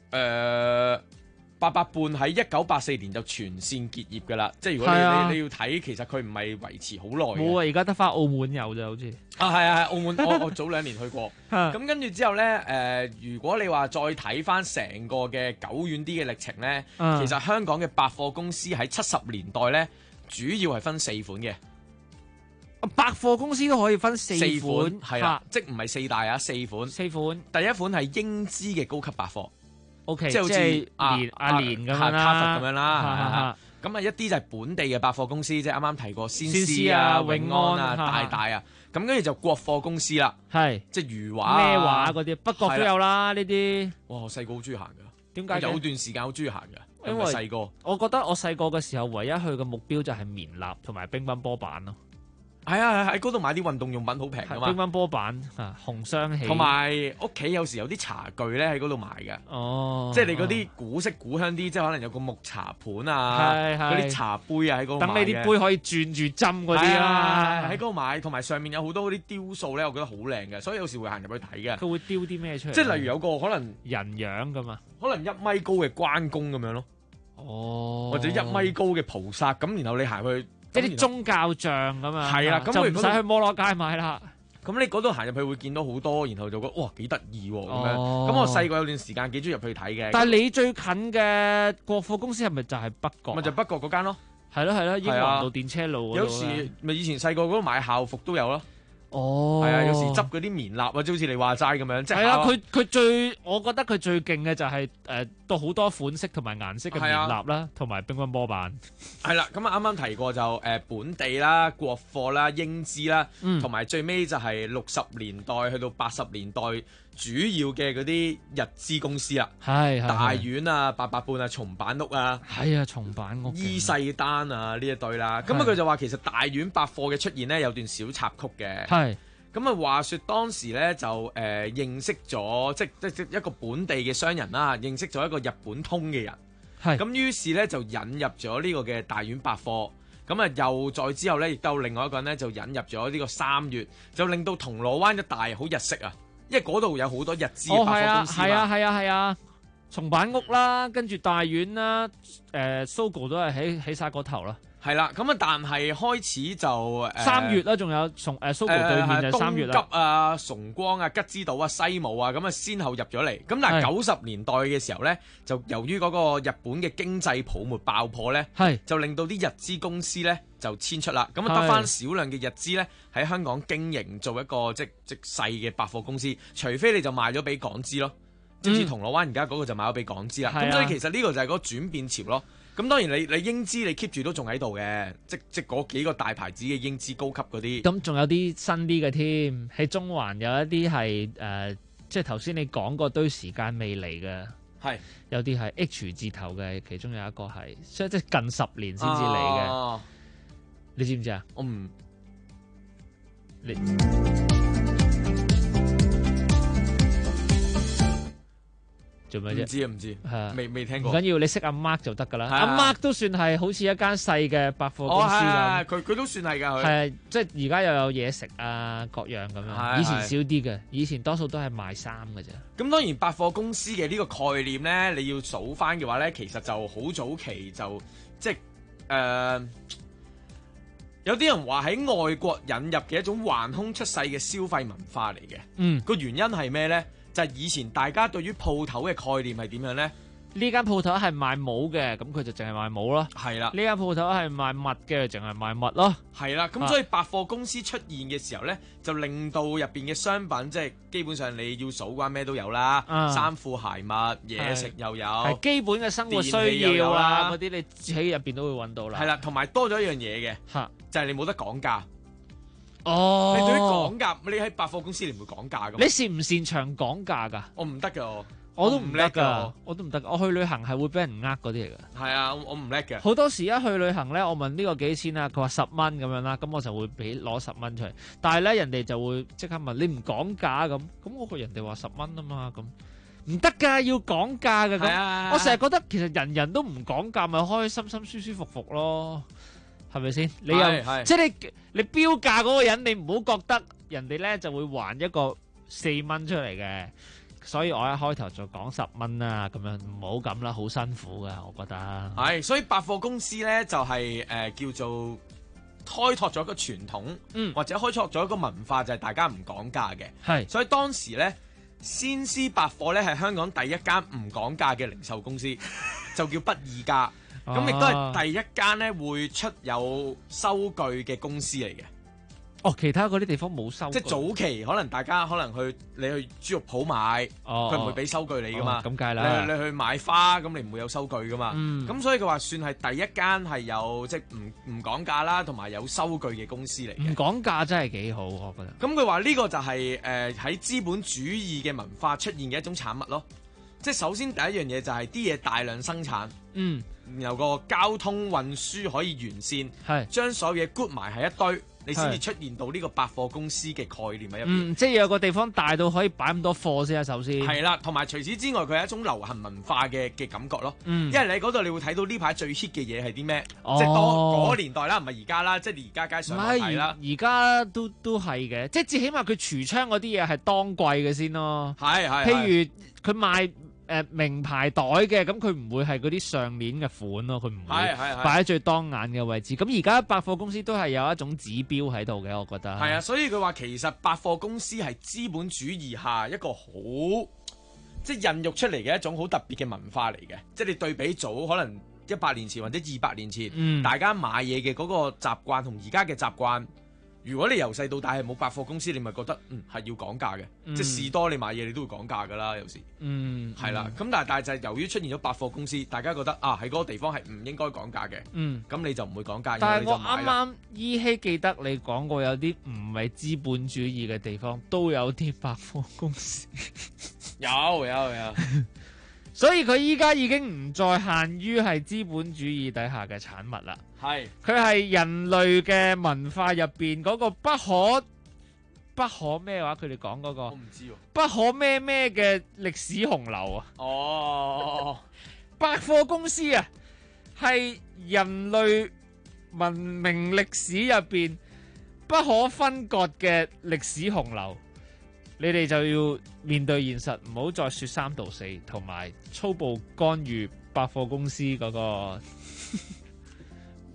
88伴喺1984年就全線結業㗎啦，即係如果你要睇，其實佢唔係維持好耐。
冇啊，而家得翻澳門有咋好似。
係澳門我早2年去過。咁跟住之後咧，如果你話再睇翻成個嘅久遠啲嘅歷程咧，其實香港嘅百貨公司喺70年代咧，主要係分4款嘅。
百貨公司都可以分4款，
係啦，即唔係4大啊，4款。
4款。
第一款係英資嘅高級百貨。
O.K.
即係好似
阿連咁樣啦，
卡佛咁樣啦，咁啊一啲就係本地嘅百貨公司，即係啱啱提過先施啊、永安啊、大啊，咁跟住就國貨公司啦，即係如畫、
咩畫嗰啲，北角都有啦呢啲。
哇！我細個好中意行㗎，
點解？
有段時間好中意行㗎，
因為
細個。
我覺得我細個嘅時候，唯一去嘅目標就係棉立同埋乒乓波板咯。
係啊，喺嗰度買啲運動用品好平㗎嘛，
乒乓波板啊，紅雙喜，
同埋屋企有時有啲茶具咧喺嗰度買嘅。哦，即係你嗰啲古色古香啲，即係可能有個木茶盤啊，嗰啲茶杯啊喺嗰度買嘅。
等你啲杯可以轉住針嗰啲啦，
喺嗰度買，同埋上面有好多嗰啲雕塑咧，我覺得好靚嘅，所以有時會行入去睇嘅。
佢會雕啲咩出嚟？
即係例如有個可能
人樣㗎嘛，
可能1米高嘅關公咁樣咯。哦，或者1米高嘅菩薩咁，然後你行去。
即係啲宗教像咁啊，
係啦，咁
就唔使去摩羅街買啦。
咁你嗰度行入去會見到好多，然後就覺得哇幾得意喎咁樣。咁我細個有段時間幾中意入去睇嘅。
但係你最近嘅國貨公司係咪就係北角？
咪就北角嗰間咯。
係咯，英皇道電車路嗰度。
有時咪以前細個嗰度買校服都有咯。
哦，
係啊，有時執嗰啲棉衲啊，即好似你話齋咁樣，即係。
係啊，我覺得佢最勁嘅就係都好多款式同埋顏色嘅棉衲啦，同埋乒乓波板。
係啦，咁啊啱啱提過就本地啦、國貨啦、英資啦，同埋最尾就係60年代去到80年代主要嘅嗰啲日資公司啦，大丸啊、88伴啊、松坂屋啊，
係啊，松坂屋、
伊勢丹啊呢一堆啦。咁啊佢就話其實大丸百貨嘅出現咧有段小插曲嘅。咁啊話說當時咧就認識咗即一個本地嘅商人啦，認識咗一個日本通嘅人。咁於是咧就引入咗呢個嘅大丸百貨。咁啊又再之後咧亦都有另外一個人咧就引入咗呢個三越，就令到銅鑼灣一帶好日式啊！因為嗰度有好多日資嘅百貨公司嘛。
係啊，松坂屋啦，跟住大丸啦，Sogo 都係喺晒嗰頭啦。
係啦，咁啊，但係開始就
3月啦，仲有Sogo 對面就係3月啦。
東急啊、崇光啊、吉之島啊、西武啊，咁啊先後入咗嚟。咁但係90年代嘅時候咧，就由於嗰個日本嘅經濟泡沫爆破咧，就令到啲日資公司咧就遷出啦。咁啊得翻少量嘅日資咧喺香港經營做一個即細嘅百貨公司，除非你就賣咗俾港資咯。即似銅鑼灣而家嗰個就賣咗俾港資啦。咁所以其實呢個就係嗰個轉變潮咯。咁當然你英資你 keep 住都仲喺度嘅，即嗰幾個大牌子嘅英資高級嗰啲。
咁仲有啲新啲嘅添，喺中環有一啲係即係頭先你講嗰堆時間未嚟嘅，
係
有啲係 H 字頭嘅，其中有一個係即係近10年先至嚟嘅。你知唔知啊？
我唔
你。做咩啫？
唔知，未聽過。
唔緊要，你識阿 Mark 就得㗎啦。阿 Mark 都算係好似一間細嘅百貨公司咁。
佢都算係㗎。
係即係而家又有嘢食啊，各樣咁樣。以前少啲嘅，以前多數都係賣衫嘅啫。
咁當然百貨公司嘅呢個概念咧，你要數翻嘅話咧，其實就好早期就即係有啲人話喺外國引入嘅一種橫空出世嘅消費文化嚟嘅。個原因係咩咧？就係以前大家對於鋪頭嘅概念係點樣咧？
呢間鋪頭係賣帽嘅，咁佢就淨係賣帽咯。
係啦，
呢間鋪頭係賣襪嘅，淨係賣襪咯。
係啦，咁所以百貨公司出現嘅時候咧，就令到入邊嘅商品即係基本上你要數嘅話咩都有啦，衫褲鞋襪、嘢食又有，
係基本嘅生活需要啦，嗰啲你喺入邊都會揾到啦。
係啦，同埋多咗一樣嘢嘅，就係你冇得講價。
哦，
你對於講價，你喺百貨公司你唔會講價噶。
你擅唔擅長講價㗎？
我唔得㗎，
我都唔叻㗎，我都唔得。我去旅行係會俾人嗰啲嚟㗎。
係啊，我唔叻嘅。
好多時一去旅行咧，我問呢個幾錢啊？佢話10蚊咁樣啦，咁我就會攞10蚊出嚟。但係咧，人哋就會即刻問你唔講價咁，咁我個人哋話10蚊啊嘛，咁唔得㗎，要講價㗎。咁我成日覺得其實人人都唔講價，咪開心心舒舒服服咯。係咪先？你又即係你標價嗰個人，你唔好覺得人哋咧就會還一個4蚊出嚟嘅。所以我一開頭就講10蚊啦，咁樣唔好咁啦，好辛苦噶，我覺得。
係，所以百貨公司咧就係叫做開拓咗一個傳統，或者開拓咗一個文化，就係大家唔講價嘅。
係，
所以當時咧，先施百貨咧係香港第一間唔講價嘅零售公司，就叫不二家。咁亦都係第一間咧會出有收據嘅公司嚟嘅。
哦，其他嗰啲地方冇收據。
即係早期可能大家可能你去豬肉鋪買，佢唔會俾收據你噶嘛。
咁梗係啦。
你去買花，咁你唔會有收據噶嘛。咁所以佢話算係第一間係有即係唔講價啦，同埋有收據嘅公司嚟嘅。
唔講價真係幾好，我覺得。
咁佢話呢個就係喺資本主義嘅文化出現嘅一種產物咯。即係首先第一樣嘢就係啲嘢大量生產。然後個交通運輸可以完善，將所有嘢 group 埋喺一堆，你先至出現到呢個百貨公司嘅概念喺入邊。
即係有個地方大到可以擺咁多貨先啊，首先。
係啦，同埋除此之外，佢係一種流行文化嘅感覺咯。因為你嗰度你會睇到呢排最 hit 嘅嘢係啲咩？即係嗰個年代啦，唔係而家啦，即係而家街上睇啦。
而家都係嘅，即係至起碼佢櫥窗嗰啲嘢係當季嘅先咯。
係。
譬如佢賣名牌袋嘅，咁佢唔會係嗰啲上年嘅款咯，佢唔會擺喺最當眼嘅位置。咁而家百貨公司都係有一種指標喺度嘅，我覺得。
係啊，所以佢話其實百貨公司係資本主義下一個好即係孕育出嚟嘅一種好特別嘅文化嚟嘅。即係你對比早可能100年前或者200年前，大家買嘢嘅嗰個習慣同而家嘅習慣。如果你由細到大係冇百貨公司，你咪覺得係要講價嘅，即係士多你買嘢你都會講價㗎啦，有時。係啦，咁但係就係由於出現咗百貨公司，大家覺得喺嗰個地方係唔應該講價嘅，咁你就唔會講價。
但係我啱啱依稀記得你講過有啲唔係資本主義嘅地方都有啲百貨公司。
有。
所以佢依家已經唔再限於係資本主義底下嘅產物啦。
係，
佢係人類嘅文化入邊嗰個不可咩話？佢哋講嗰個
我唔知喎。
不可咩嘅歷史洪流啊！百貨公司啊，係人類文明歷史入邊不可分割嘅歷史洪流。你哋就要面對現實，唔好再説三道四，同埋粗暴干預百貨公司嗰個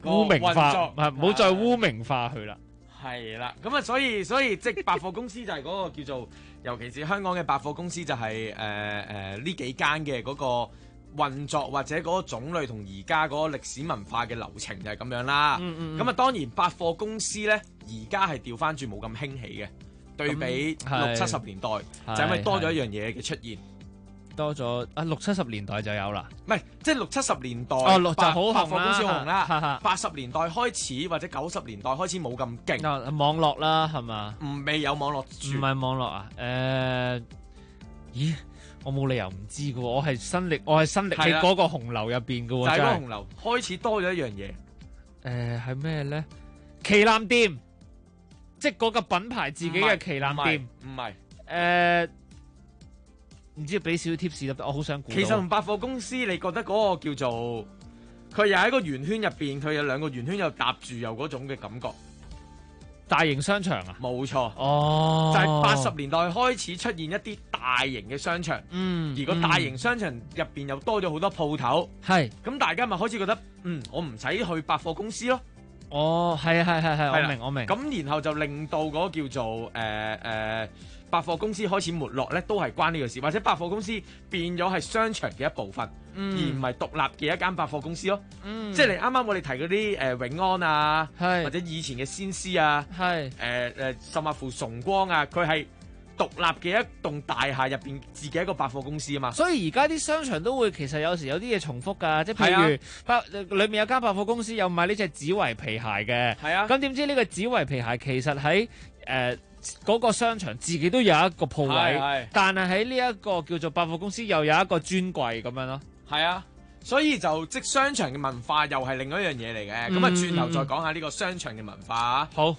污名化，
運作
唔好再污名化佢啦。
係啦，咁啊，所以即係百貨公司就係嗰個叫做，尤其是香港嘅百貨公司就係呢幾間嘅嗰個運作或者嗰個種類同而家嗰個歷史文化嘅流程就係咁樣啦。咁啊，當然百貨公司咧而家係調翻轉冇咁興起嘅，對比60-70年代就因為多咗一樣嘢嘅出現。
多咗啊！60-70年代就有啦，
唔係即係60-70年代
就好紅啦，
百貨公司好紅啦。80年代開始或者90年代開始冇咁勁。
網絡啦，係嘛？
未有網絡，
唔係網絡啊？咦？我冇理由唔知嘅喎，我係身歷喺嗰個洪流入邊嘅喎，
就係嗰個洪流開始多咗一樣嘢。
係咩咧？旗艦店，即係嗰個品牌自己嘅旗艦店，
唔係
唔知俾少少 tips 得唔得？我好想估。
其實同百貨公司，你覺得嗰個叫做佢又喺一個圓圈入邊，佢有兩個圓圈又搭住，有嗰種嘅感覺。
大型商場啊，
冇錯。
哦，
就係80年代開始出現一啲大型嘅商場。而個大型商場入邊又多咗好多鋪頭。
係。
咁大家咪開始覺得，我唔使去百貨公司咯。
哦，係，我明。
咁然後就令到嗰個叫做百貨公司開始沒落咧，都係關呢個事，或者百貨公司變咗係商場嘅一部分，而唔係獨立嘅一間百貨公司咯。即係你啱啱我哋提嗰啲永安啊，或者以前嘅先施啊，甚至乎崇光啊，佢係獨立嘅一棟大廈入邊自己一個百貨公司啊嘛。
所以而家啲商場都會其實有時有啲嘢重複㗎，即係譬如裏面有間百貨公司有賣呢隻紫維皮鞋嘅，咁點知呢個紫維皮鞋其實喺嗰個商場自己都有一個鋪位，但係喺呢一個叫做百貨公司又有一個專櫃咁樣咯。
係啊，所以就即商場嘅文化又係另一樣嘢嚟嘅。咁啊，轉頭再講下呢個商場嘅文化。
好。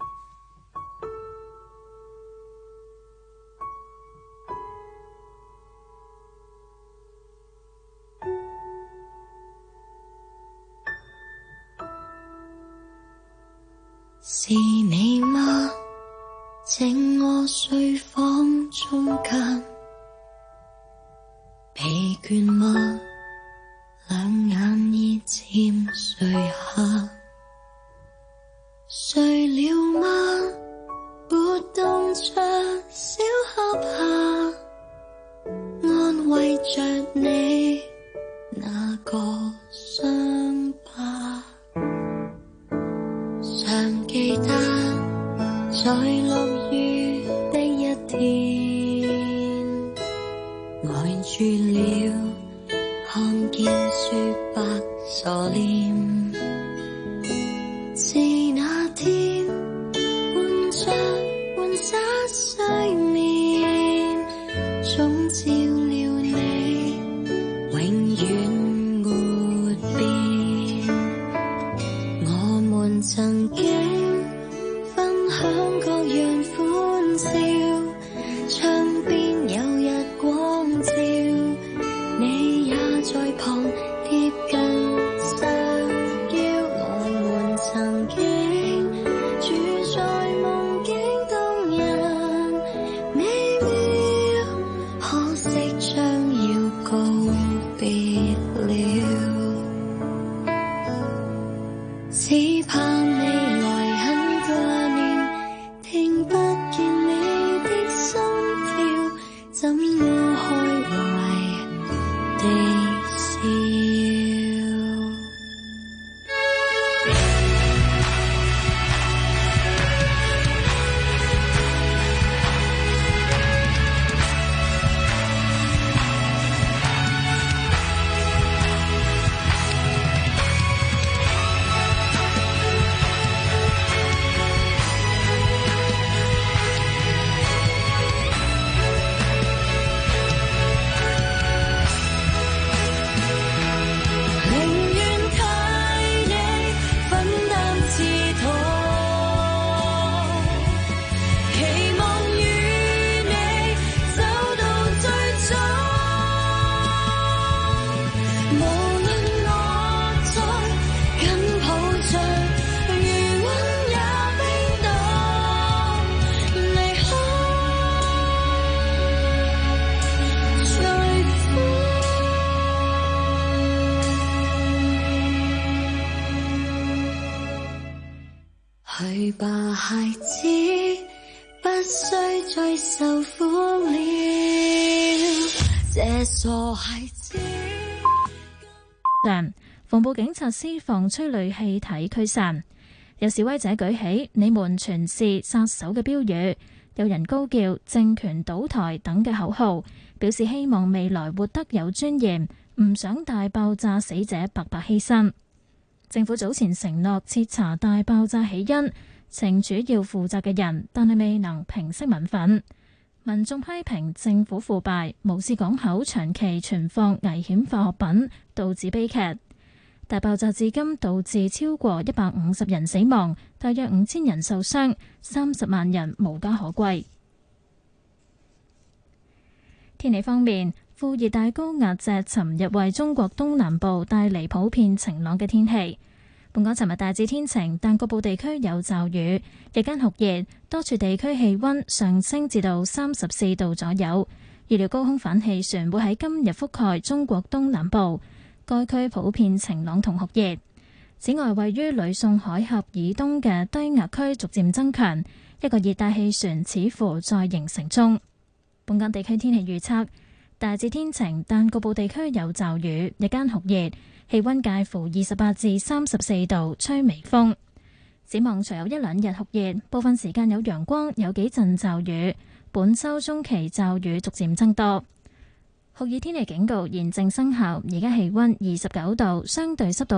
是你嗎？靜臥睡房中間，疲倦嗎？兩眼已漸睡下，睡了嗎？撥動着小下巴，安慰着你那個傷疤，常記得在落雨的一天，呆住了，看見雪白傻臉。自那天，換着換灑睡眠，總照料你，永遠沒變。我們曾經分享各樣歡笑，窗邊有日光照，你也在旁貼近相邀。我們曾經住在夢境動人美妙，可惜將要告別了，只怕未來很掛念，聽不見你的心跳，怎麼開懷地笑？ 去吧孩子，不需再受苦了，這傻孩子。
防暴警察施放催淚氣體驅散，有示威者舉起你們全是殺手嘅標語，有人高叫政權倒台等嘅口號，表示希望未來活得有尊嚴，唔想大爆炸死者白白犧牲。政府早前承諾徹查大爆炸起因，懲處要負責嘅人，但係未能平息民憤。民眾批評政府腐敗，無視港口長期存放危險化學品，導致悲劇。大爆炸至今導致超過150人死亡，大約5000人受傷，30萬人無家可歸。天氣方面，副熱帶高壓脊尋日為中國東南部帶嚟普遍晴朗嘅天氣。本港尋日大致天晴，但局部地區有驟雨，日間酷熱，多處地區氣溫上升至到34度左右。預料高空反氣旋會喺今日覆蓋中國東南部。該區普遍晴朗同酷熱。此外，位於呂宋海峽以東嘅低壓區逐漸增強，一個熱帶氣旋似乎在形成中。本港地區天氣預測大致天晴，但局部地區有驟雨，日間酷熱，氣溫介乎28至34度，吹微風。展望隨後一兩日酷熱，部分時間有陽光，有幾陣驟雨。本週中期驟雨逐漸增多。酷熱天氣警告現正生效，而家氣溫29度，相對濕度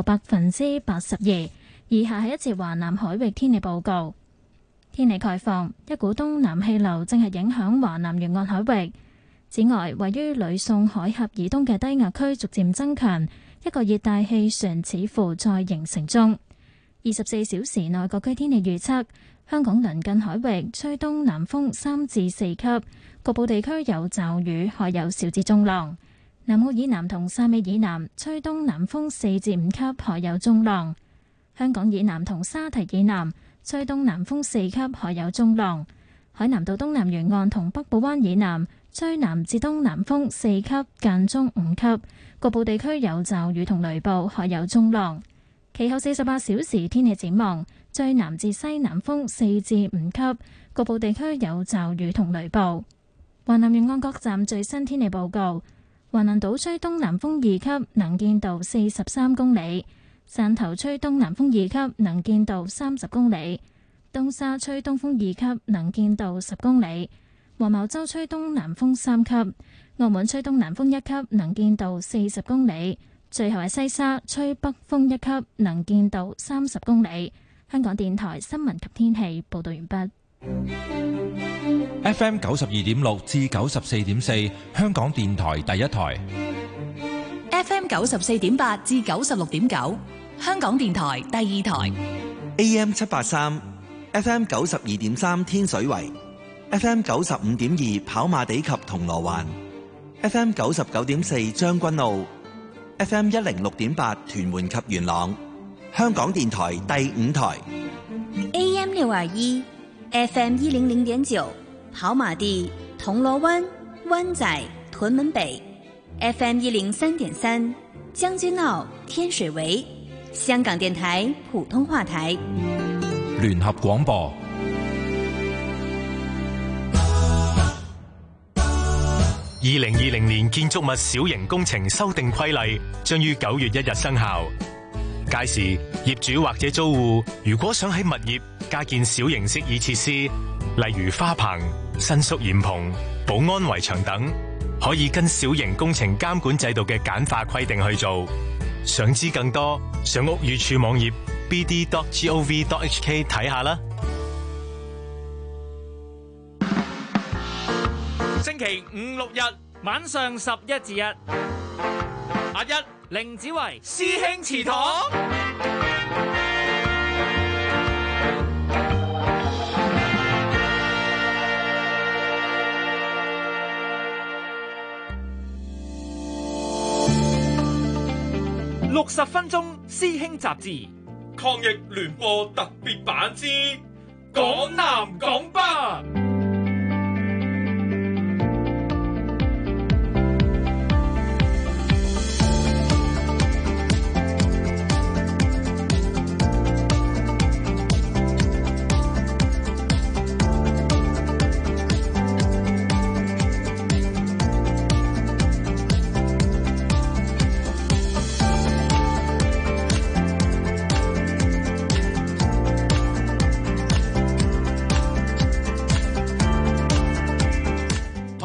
82%。以下係一節華南海域天氣報告。天氣概況，一股東南氣流正係影響華南沿岸海域。此外，位於呂宋海峽以東嘅低壓區逐漸增強，一個熱帶氣旋似乎在形成中。24小時內各區天氣預測：香港鄰近海域吹東南風3至4級。局部地區有驟雨，海有小至中浪。南澳以南同汕尾以南吹東南風4至5級，海有中浪。香港以南同沙堤以南吹東南風4級，海有中浪。海南島東南沿岸同北部灣以南吹南至東南風4級，間中5級。局部地區有驟雨同雷暴，海有中浪。其後48小時天氣展望，吹南至西南風4至5級，局部地區有驟雨同雷暴。華南沿岸各站最新天氣報告：華南島吹東南風2級，能見度43公里；汕頭吹東南風2級，能見度30公里；東沙吹東風2級，能見度10公里；黃茅洲吹東南風3級；澳門吹東南風1級，能見度40公里；最後係西沙吹北風1級，能見度30公里。香港電台新聞及天氣報道完畢。
FM 92.6至94.4，香港電台第一台。
FM 94.8至96.9，香港電台第二台。
AM 783 FM 92.3天水圍 FM 95.2跑馬地及銅鑼灣 FM 99.4將軍澳 FM 106.8屯門及元朗，香港電台第五台。
AM 621 FM 100.9跑馬地、銅鑼灣、灣仔、屯門北 FM 103.3將軍澳、天水圍，香港電台普通話台。
聯合廣播。
2020年建築物小型工程修訂規例將於9月1日生效。屆時，業主或者租戶如果想喺物業加建小型適意設施，例如花棚、伸縮簷篷、保安圍牆等，可以跟小型工程監管制度嘅簡化規定去做。想知更多，上屋宇署網頁 bd.gov.hk 睇下啦。
星期五六日
晚上11至1，
阿一
凌子維
師兄祠堂。
60分鐘師兄雜誌
抗疫聯播特別版之港南港北。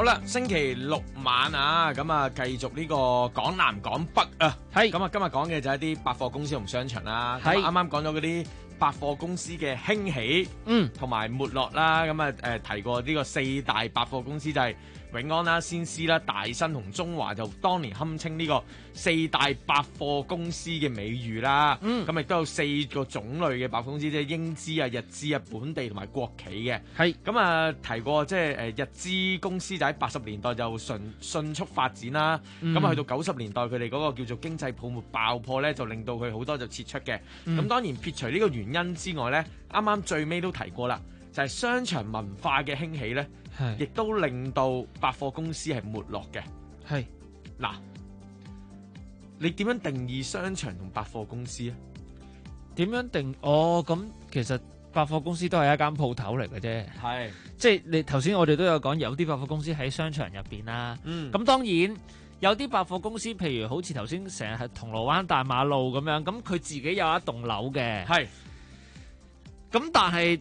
啦，星期六晚啊，咁啊繼續呢個講南講北啊，係咁啊，今日講嘅就係一啲百貨公司同商場啦，係啱啱講咗嗰啲百貨公司嘅興起，同埋沒落啦，咁啊提過呢個四大百貨公司就係永安啦、先施啦、大新同中華，就當年堪稱呢個四大百貨公司嘅美譽啦。咁亦都有4個種類嘅百貨公司，即係英資啊、日資啊、本地同埋國企嘅。係咁啊，提過即係日資公司就喺80年代就迅速發展啦。咁啊，去到90年代佢哋嗰個叫做經濟泡沫爆破咧，就令到佢好多就撤出嘅。咁當然撇除呢個原因之外咧，啱啱最尾都提過啦，就係商場文化嘅興起咧。亦都令到百貨公司係沒落嘅。係嗱，你點樣定義商場同百貨公司啊？
點樣定？咁其實百貨公司都係一間鋪頭嚟嘅啫。係，即係你頭先我哋都有講，有啲百貨公司喺商場入邊啦。咁當然有啲百貨公司，譬如好似頭先成日係銅鑼灣大馬路咁樣，咁佢自己有一棟樓嘅。係。咁但係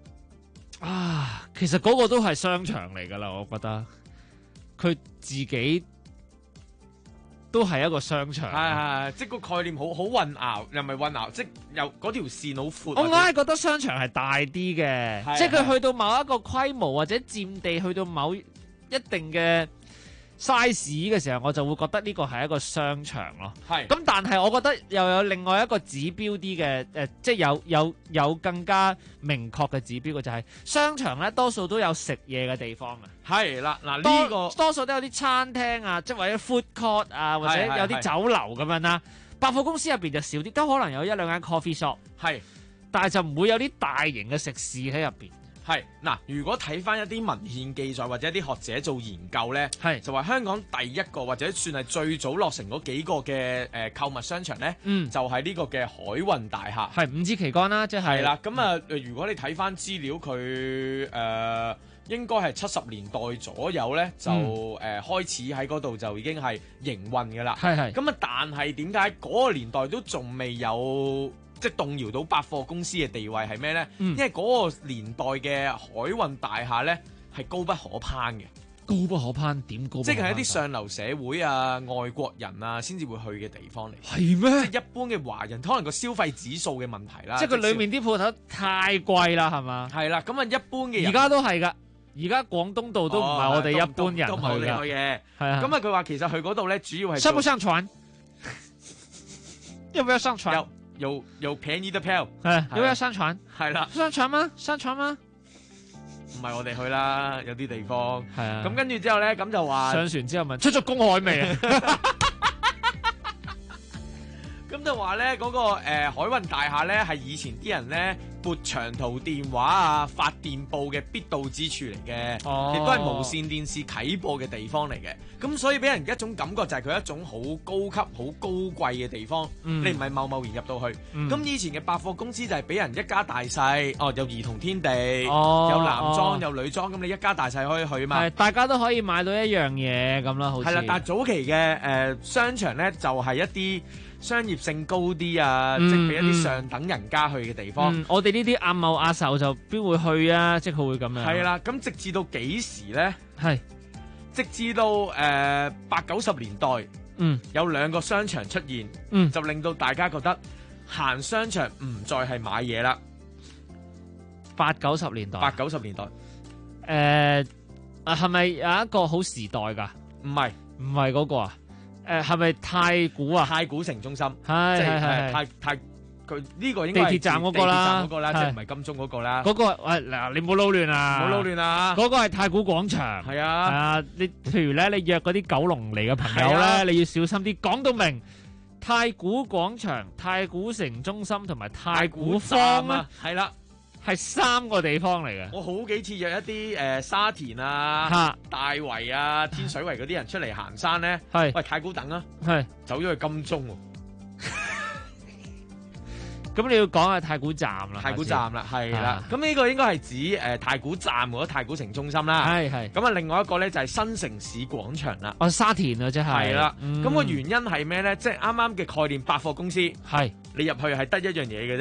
其實嗰個都係商場嚟噶啦，我覺得佢自己都係一個商場。係，即係個概念好混淆，又唔係混淆，即係又嗰條線好闊。我硬係覺得商場係大啲嘅，即係佢去到某一個規模或者佔地去到某一定嘅size 嘅時候，我就會覺得呢個係一個商場咯。係。咁但係我覺得又有另外一個指標啲嘅，即係有更加明確嘅指標嘅就係商場咧，多數都有食嘢嘅地方嘅。係啦，嗱呢個多數都有啲餐廳啊，即係或者 food court 啊，或者有啲酒樓咁樣啦。百貨公司入邊就少啲，都可能有1-2間 coffee shop。係，但係就唔會有啲大型嘅食肆喺入邊。係嗱，如果睇翻一啲文獻記載或者一啲學者做研究咧，就話香港第一個或者算係最早落成嗰幾個嘅購物商場咧，就係呢個嘅海運大廈，係五支旗杆啦，即係係啦。咁啊，如果你睇翻資料，佢應該係70年代左右咧，就開始喺嗰度就已經係營運㗎啦。係咁啊，但係點解嗰個年代都仲未有即係動搖到百貨公司嘅地位係咩呢？因為嗰個年代嘅海運大廈呢係高不可攀嘅。高不可攀點高不可攀？即係一啲上流社會啊、外國人啊先至會去嘅地方嚟。係咩？即係一般嘅華人，可能個消費指數嘅問題啦。即係佢裡面啲鋪頭太貴啦，係嘛？係啦，咁啊一般嘅人而家都係㗎。而家廣東道都唔係我哋一般人去嘅。係啊。咁啊，佢話其實去嗰度呢，主要係上不上船？要不要上船？有便宜的票，要不要上船？係啦，上船嗎？上船嗎？唔係我哋去啦，有啲地方係啊。咁跟住之後咧，咁就話上船之後問出咗公海未啊？咁就話咧嗰個海運大廈咧係以前啲人咧撥長途電話啊、發電報嘅必到之處嚟嘅，亦都係無線電視啟播嘅地方嚟嘅。咁所以俾人一種感覺就係佢一種好高級、好高貴嘅地方。你唔係貿貿然入到去。咁以前嘅百貨公司就係俾人一家大細，有兒童天地，有男裝有女裝，咁你一家大細可以去嘛？係，大家都可以買到一樣嘢咁啦，好似係啦。但係早期嘅商場咧就係一啲商業性高啲啊，即係俾一啲上等人家去嘅地方。我哋呢啲阿茂阿壽就邊會去啊？即係佢會咁樣。係啦，咁直至到幾時咧？係直至到80-90年代，有2個商場出現，就令到大家覺得行商場唔再係買嘢啦。80-90年代，80-90年代，係咪有一個好時代㗎？唔係嗰個啊？係咪太古啊？太古城中心，係佢呢個應該係地鐵站嗰個啦，即係唔係金鐘嗰個啦？嗰個嗱，你唔好撈亂啊！唔好撈亂啊！嗰個係太古廣場，係啊，你譬如咧，你約嗰啲九龍嚟嘅朋友咧，你要小心啲，講到明太古廣場、太古城中心同埋太古坊啊，係啦。係3個地方嚟嘅。我好幾次約一啲沙田啊、大圍啊、天水圍嗰啲人出嚟行山咧，喂太古等啊，走咗去金鐘喎。咁你要講下太古站啦。太古站啦，係啦。咁呢個應該係指太古站或者太古城中心啦。係。咁啊，另外一個咧就係新城市廣場啦。沙田啊，即係。係啦。咁個原因係咩咧？即係啱啱嘅概念，百貨公司係你入去係得一樣嘢嘅啫。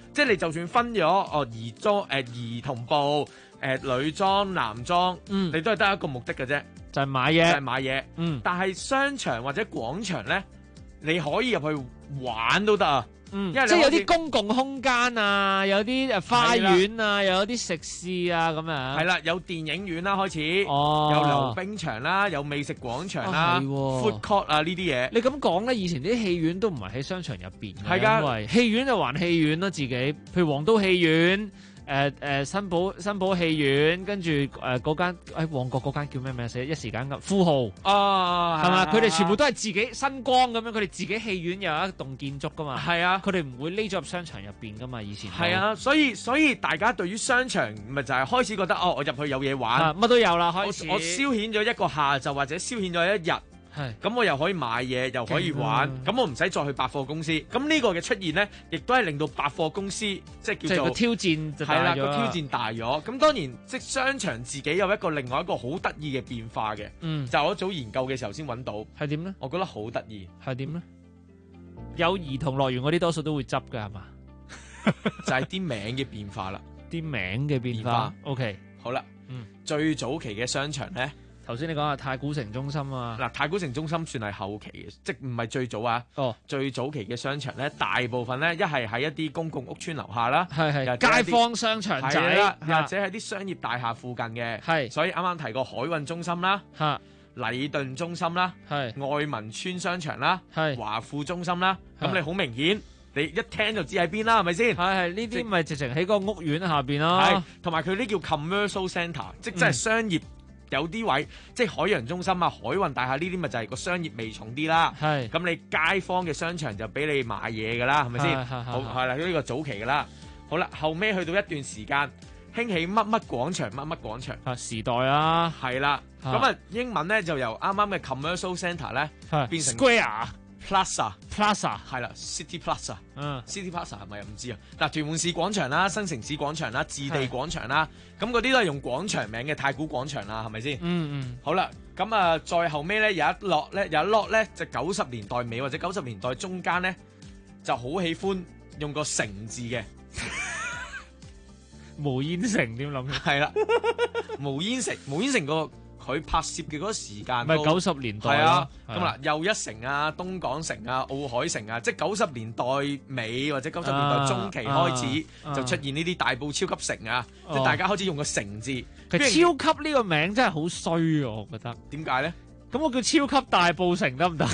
即係你就算分咗兒童部、女裝、男裝，你都係得一個目的嘅啫，
就係買嘢，
就係買嘢。但係商場或者廣場咧，你可以入去玩都得啊。因為
即係有啲公共空間啊，有啲花園啊，又有啲食肆啊咁樣。
係啦，有電影院啦開始，有溜冰場啦，有美食廣場啦，food court 啊呢啲嘢。
你咁講咧，以前啲戲院都唔係喺商場入邊嘅，
係㗎，
因為戲院就還戲院啦，自己，譬如皇都戲院。新寶戲院，跟住嗰間喺旺角嗰間叫咩名？一時間咁富豪係嘛？佢哋全部都係自己新光咁樣，佢哋自己戲院有一棟建築噶嘛。係啊，佢哋唔會匿咗入商場入邊噶嘛。以前
係啊，所以大家對於商場咪就係開始覺得我入去有嘢玩，
乜都有啦。開始
我消遣咗一個下晝或者消遣咗一日。咁我又可以買嘢，又可以玩，咁我唔使再去百貨公司。咁呢個嘅出現呢，亦都係令到百貨公司即係叫做
個挑戰就大咗。係啦，
個挑戰大咗。咁當然即商場自己有另外一個好得意嘅變化嘅，就我早研究嘅時候先揾到。
係點呢？
我覺得好得意。
係點呢？有兒童樂園嗰啲多數都會執㗎係嘛？
就係啲名嘅變化啦。
啲名嘅變化。OK，
好啦。最早期嘅商場呢。
頭先你講下太古城中心啊，
嗱，太古城中心算係後期嘅，即唔係最早啊。最早期嘅商場咧，大部分咧一係喺一啲公共屋邨樓下啦，
係街坊商場仔，
或者喺啲商業大廈附近嘅，係。所以啱啱提過海運中心啦，禮頓中心啦，係愛民村商場啦，係華富中心啦，咁你好明顯，你一聽就知喺邊啦，係咪先？
係呢啲咪直情喺個屋苑下邊咯，
係。同埋佢呢叫 commercial centre，即係商業。有啲位即係海洋中心啊、海運大廈呢啲咪就係個商業味重啲啦。係咁你街坊嘅商場就俾你買嘢㗎啦，係咪先？好係啦，呢個早期㗎啦。好啦，後尾去到一段時間興起乜乜廣場、乜乜廣場
啊，時代啊，
係啦。咁啊英文咧就由啱啱嘅 commercial centre 咧變成
Square。Plaza
係啦 ，City Plaza，City Plaza 係咪唔知啊？嗱，屯門市廣場啦、新城市廣場啦、置地廣場啦，咁嗰啲都係用廣場名嘅太古廣場啦，係咪先？好啦，咁啊，再後尾咧有一落咧就90年代尾或者90年代中間咧就好喜歡用個城字嘅，
無煙城點諗？
係啦，無煙城個。佢拍攝嘅嗰個時間
咪90年代
啊，咁啦，又一城啊、東港城啊、奧海城啊，即係90年代尾或者90年代中期開始就出現呢啲大埔超級城啊，即係大家開始用個城字。
其實超級呢個名真係好衰啊，我覺得。
點解咧？
咁我叫超級大埔城得唔得？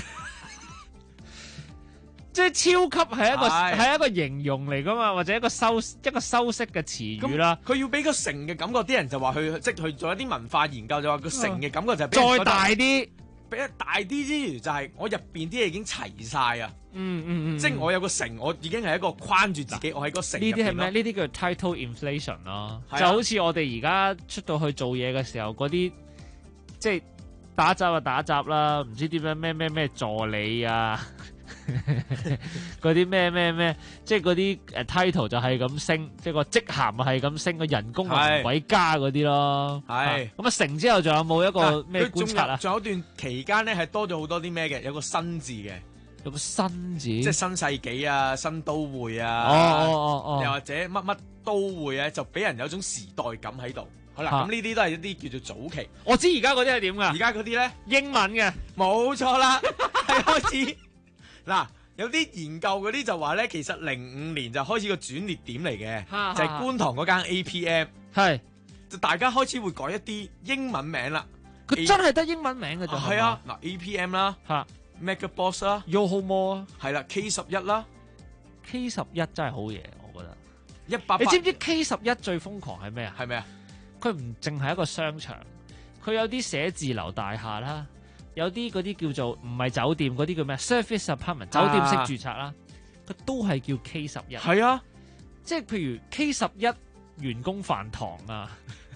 即係超級係一個形容嚟噶嘛，或者一個修飾嘅詞語啦。
佢要俾個城嘅感覺，啲人就話去做一啲文化研究，就話個城嘅感覺就係
再大啲，
俾得大啲之餘，就係我入邊啲嘢已經齊晒啊。即係我有個城，我已經係一個框住自己，我喺個城入邊。
呢啲係咩？呢啲叫 title inflation 咯。就好似我哋而家出到去做嘢嘅時候，嗰啲即係打雜就打雜啦，唔知點樣咩助理啊。嗰啲咩，即係嗰啲title 就係咁升，即係個職銜係咁升，個人工唔鬼加嗰啲咯。係咁啊，成之後仲有冇一個咩觀察啊？
仲有段期間咧，係多咗好多啲咩嘅，有個新字嘅，
有個新字，
即係新世紀啊、新都會啊，又或者乜都會啊，就俾人有種時代感喺度。好啦，咁呢啲都係一啲叫做早期。
我知而家嗰啲係點噶？
而家嗰啲咧，
英文嘅，
冇錯啦，係開始。嗱，有啲研究嗰啲就話咧，其實05年就開始個轉捩點嚟嘅，就係觀塘嗰間 APM， 係就大家開始會改一啲英文名啦。
佢真係得英文名嘅啫。
係啊，嗱 APM 啦，MegaBox 啦
，YOHO Mall 啊，
係啦 K11啦
，K11真係好嘢，我覺得。
188，
你知唔知 K11最瘋狂係咩啊？
係咩啊？
佢唔淨係一個商場，佢有啲寫字樓大廈啦。有啲嗰啲叫做唔係酒店嗰啲叫咩 ？Service apartment 酒店式住宅啦，佢都係叫 K11。係啊，即係譬如 K11員工飯堂啊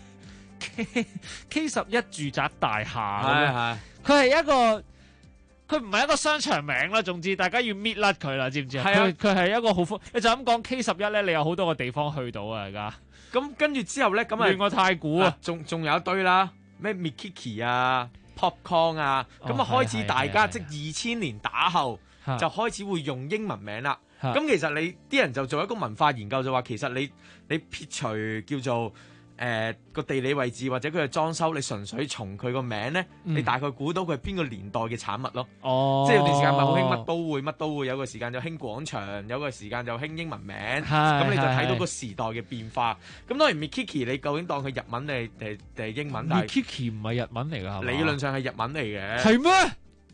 ，K11住宅大廈咁樣。佢係一個，佢唔係一個商場名啦。總之，大家要搣甩佢啦，知唔知啊？佢係一個好闊。你就咁講 K11咧，你有好多個地方去到啊！而家
咁跟住之後咧，咁啊，
亂過太古啊，
仲有一堆啦，咩 Mikiki 啊。Popcorn 啊，咁啊開始大家即係2000年打後就開始會用英文名啦。
嚇
咁其實你啲人就做一個文化研究，就話其實你撇除叫做個地理位置或者佢嘅裝修，你純粹從佢個名咧，你大概估到佢係邊個年代嘅產物咯。
哦，
即係有段時間咪好興乜都會，有個時間就興廣場，有個時間就興英文名，咁你就睇到個時代嘅變化。咁當然 Mikiki 你究竟當佢日文定係英文？但係
Mikiki 唔係日文嚟㗎，係嘛？
理論上係日文嚟嘅。
係咩？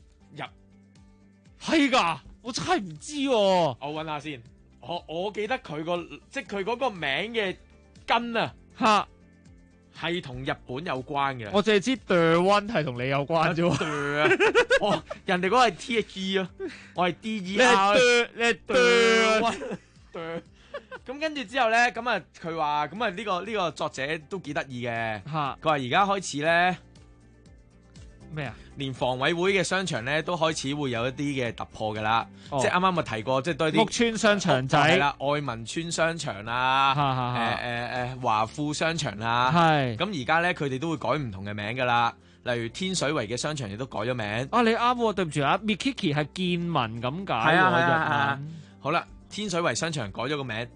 日
係㗎，我真係唔知喎。
我揾下先，我記得佢即係佢嗰個名嘅根啊，
嚇
係同日本有關嘅。
我淨係知 The One 係同你有關啫喎。
人哋嗰個係 THE 啊，我係 DER。
你係 The
One。咁跟住之後咧，咁啊佢話咁啊呢個作者都幾得意嘅。佢話而家開始咧
咩啊？
連房委會嘅商場咧都開始會有一啲嘅突破㗎啦。即係啱啱咪提過，即係都係啲
屋村商場仔
係啦，愛民村商場啦，華富商場啦。
係
咁而家咧，佢哋都會改唔同嘅名㗎啦。例如天水圍嘅商場亦都改咗名。
啊，你啱喎，對唔住啊 ，Mikiki 係見聞咁解喎，日文。
好啦，天水圍商場改咗個名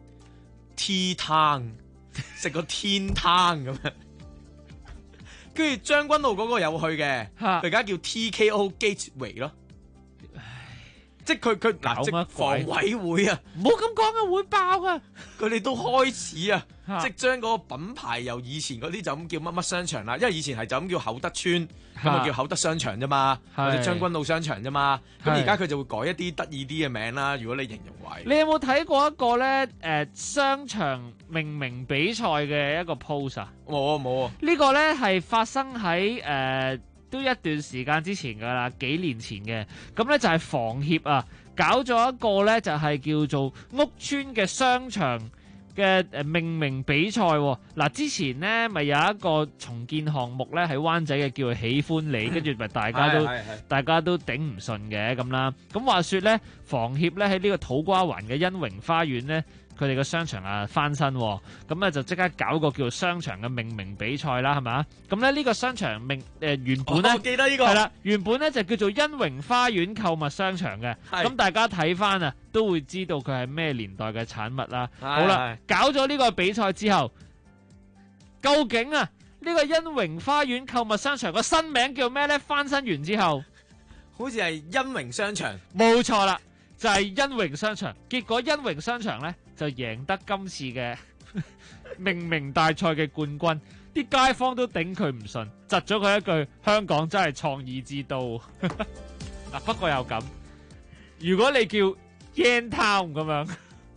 ，T Town 食個天湯咁樣。跟住將軍澳嗰個有去嘅，佢而家叫 TKO Gateway 咯，即係佢嗱，即房委會啊，
唔好咁講啊，會爆啊！
佢哋都開始啊，即將嗰個品牌由以前嗰啲就咁叫乜乜商場啦，因為以前係就咁叫厚德村，咁啊叫厚德商場啫嘛，或者將軍澳商場啫嘛，咁而家佢就會改一啲得意啲嘅名啦。如果你形容為，
你有冇睇過一個咧商場命名比賽嘅一個 post 啊？
冇啊！
呢個咧係發生喺都一段時間之前㗎啦，幾年前嘅。咁咧就係房協啊，搞咗一個咧就係叫做屋邨嘅商場嘅命名比賽喎。嗱，之前咧咪有一個重建項目咧喺灣仔嘅叫做喜歡你，跟住咪大家都頂唔順嘅咁啦。咁話說咧，房協咧喺呢個土瓜灣嘅欣榮花園咧，佢哋嘅商場啊翻新，咁咧就即刻搞個叫做商場嘅命名比賽啦，係咪？咁咧呢個商場原本咧，
我記得呢個
係啦，原本咧就叫做欣榮花園購物商場嘅。咁大家睇翻啊，都會知道佢係咩年代嘅產物啦。好啦，搞咗呢個比賽之後，究竟啊呢個欣榮花園購物商場個新名叫咩咧？翻新完之後，
好似係欣榮商場，
冇錯啦，就係欣榮商場。結果欣榮商場咧就贏得今次嘅命名大賽嘅冠軍，啲街坊都頂佢唔順，窒咗佢一句：香港真係創意之都。嗱，不過又咁，如果你叫 Yan Town 咁樣，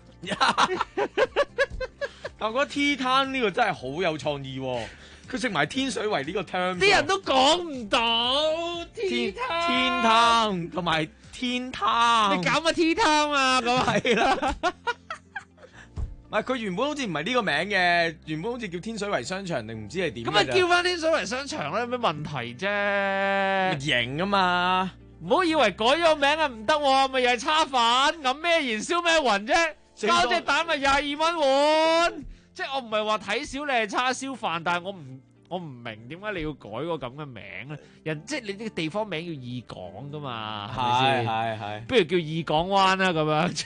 但我覺得 T Town 呢個真係好有創意喎。佢食埋天水圍呢個 term，
啲人都講唔到天
湯同埋天湯，
你搞乜 T Town 啊？咁
係啦。唔係佢原本好似唔係呢個名嘅，原本好似叫天水圍商場定唔知係點。
咁咪叫翻天水圍商場咧，有咩問題啫？
型啊嘛！
唔好以為改咗名啊唔得喎，咪又係叉飯，咁咩燃燒咩雲啫？交隻蛋咪22蚊碗。即係我唔係話睇小你係叉燒飯，但係我唔明點解你要改個咁嘅名咧？人即係你呢個地方名叫義港噶嘛，係咪先？係。不如叫義港灣啦咁樣。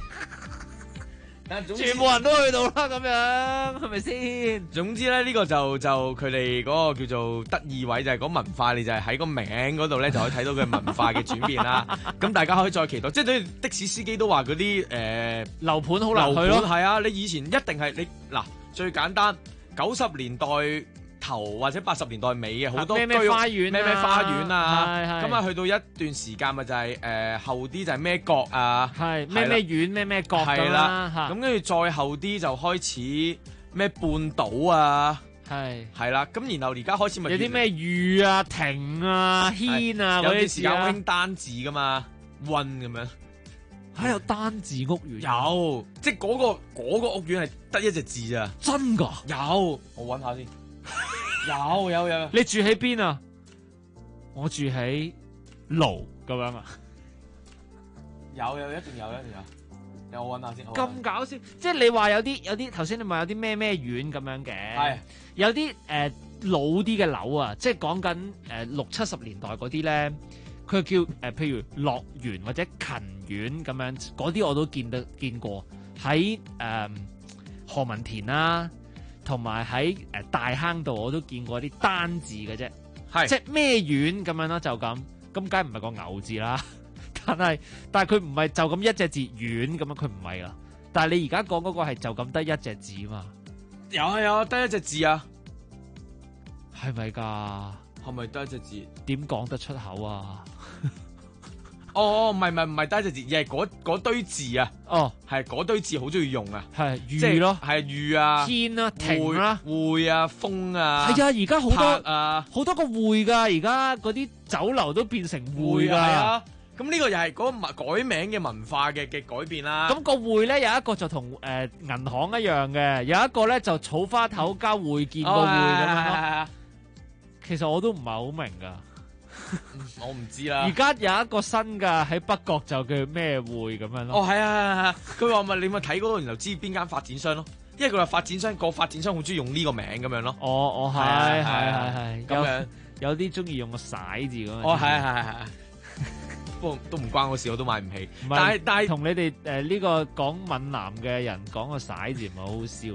全部人都去到啦，咁樣係咪先？
總之咧，呢個就佢哋嗰個叫做得意位，就係講文化，你就係喺個名嗰度咧，就可以睇到佢文化嘅轉變啦。咁大家可以再期待，即係對的士司機都話嗰啲
樓盤好難去咯。
係啊，你以前一定係你嗱最簡單90年代頭或者80年代尾嘅好多
咩花園
咩花園啊，咁啊去到一段時間咪就係後啲就係咩角啊，
係咩苑咩角咁啦，
咁跟住再後啲就開始咩半島啊，係啦，咁然後而家開始咪
有啲咩御啊、亭啊、軒啊嗰啲
有啲時間好興單字噶嘛 ，one 咁樣，
喺有單字屋苑，
有即係嗰個屋苑係得一隻字啊，
真㗎？
有，我揾下先。有，
你住喺邊啊？我住喺盧咁樣啊？
有，一定有。有我揾下先。
咁搞笑，即係你話有啲頭先你話有啲咩苑咁樣嘅，係有啲老啲嘅樓啊，即係講緊60-70年代嗰啲咧， 佢叫譬如樂園或者勤園咁樣，嗰啲我都見過喺何文田啦，同埋喺大坑道我都見過啲單字嘅啫，即係咩園咁樣啦，就咁梗係唔係個牛字啦，但係佢唔係就咁一隻字園咁樣，佢唔係啦。但係你而家講嗰個係就咁得一隻字嘛？
有啊，得一隻字啊，
係咪㗎？
係咪得一隻字？
點講得出口啊？
唔係得一隻字，而係嗰堆字啊。係嗰堆字好中意用啊。
係預咯，
係預啊，
天啊，停啦，
會啊，風啊。
係啊，而家好多個會㗎，而家嗰啲酒樓都變成會㗎。
係啊。咁呢個又係嗰個改名嘅文化嘅改變啦。
咁個會咧有一個就同銀行一樣嘅，有一個咧就草花頭加會見個會咁樣咯。其實我都唔係好明㗎。
我唔知啦。
而家有一個新㗎喺北角就叫咩會咁樣咯。
係啊，佢話你咪睇嗰度，然後知邊間發展商咯。因為佢話發展商好中意用呢個名咁樣咯。
係
咁樣
有啲中意用個徙字咁樣。
係。不過都唔關我事，我都買唔起。但係
同你哋呢個講閩南嘅人講個徙字唔係好好笑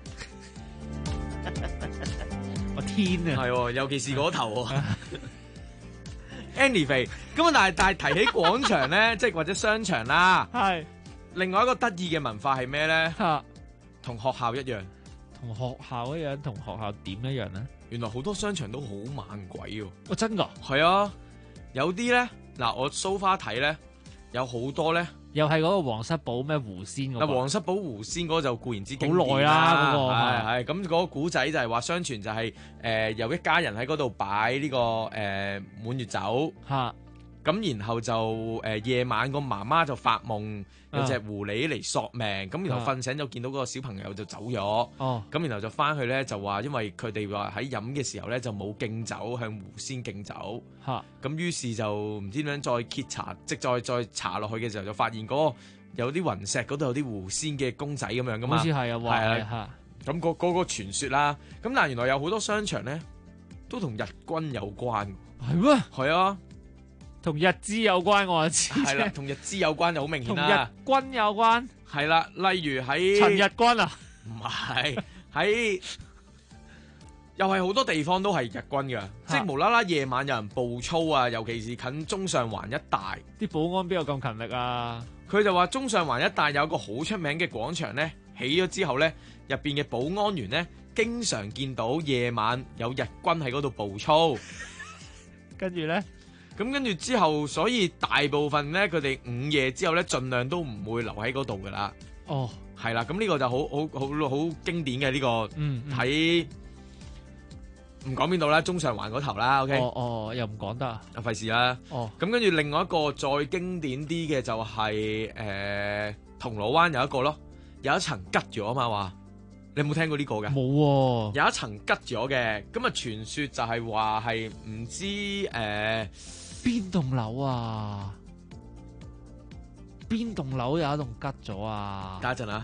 咩？我天啊！
係，尤其是嗰頭。Anyway， 咁但係提起廣場咧，即係或者商場啦，
係
另外一個得意嘅文化係咩咧？同學校一樣。
同學校一樣，同學校點一樣咧？
原來好多商場都好猛鬼喎。
真㗎？
係啊，有啲咧。嗱，我 so far 睇咧，有好多咧，
又係嗰個皇室堡咩狐仙嗰個。
皇室堡狐仙嗰個就固然之經典
好耐啦，嗰個
係咁嗰個古仔就係話，相傳就係有一家人喺嗰度擺呢個滿月酒
嚇，
咁然後就夜晚個媽媽就發夢有隻狐狸嚟索命，咁然後瞓醒就見到嗰個小朋友就走咗，咁然後就翻去咧就話，因為佢哋話喺飲嘅時候咧就冇敬酒向狐仙敬酒，咁於是就唔知點樣再揭查，即再查落去嘅時候就發現嗰個有啲雲石嗰度有啲狐仙嘅公仔咁樣噶嘛，
好似係啊，係啊，
咁嗰個傳說啦，咁但係原來有好多商場咧都同日軍有關，
係咩？
係啊。
同日資有關，我就知。
係啦，同日資有關就好明顯啦。
同日軍有關。
係啦，例如喺
陳日軍啊，
唔係喺，又係好多地方都係日軍㗎，即係無啦啦夜晚有人步操啊，尤其是近中上環一帶，
啲保安邊有咁勤力啊？
佢就話中上環一帶有一個好出名嘅廣場咧，起咗之後咧，入邊嘅保安員咧，經常見到夜晚有日軍喺嗰度步操，
跟住咧。
咁跟住之後，所以大部分咧，佢哋午夜之後咧，盡量都唔會留喺嗰度噶啦。係啦，咁呢個就好經典嘅呢個喺唔講邊度啦，中上環嗰頭啦。OK，
又唔講得啊，
費事啦。咁跟住另外一個再經典啲嘅就係銅鑼灣有一個咯，有一層吉咗啊嘛話。你有冇聽過呢個嘅？
冇喎，
有一層吉咗嘅，咁啊傳說就係話係唔知
邊棟樓啊？邊棟樓有一棟吉咗啊？
等一陣啊！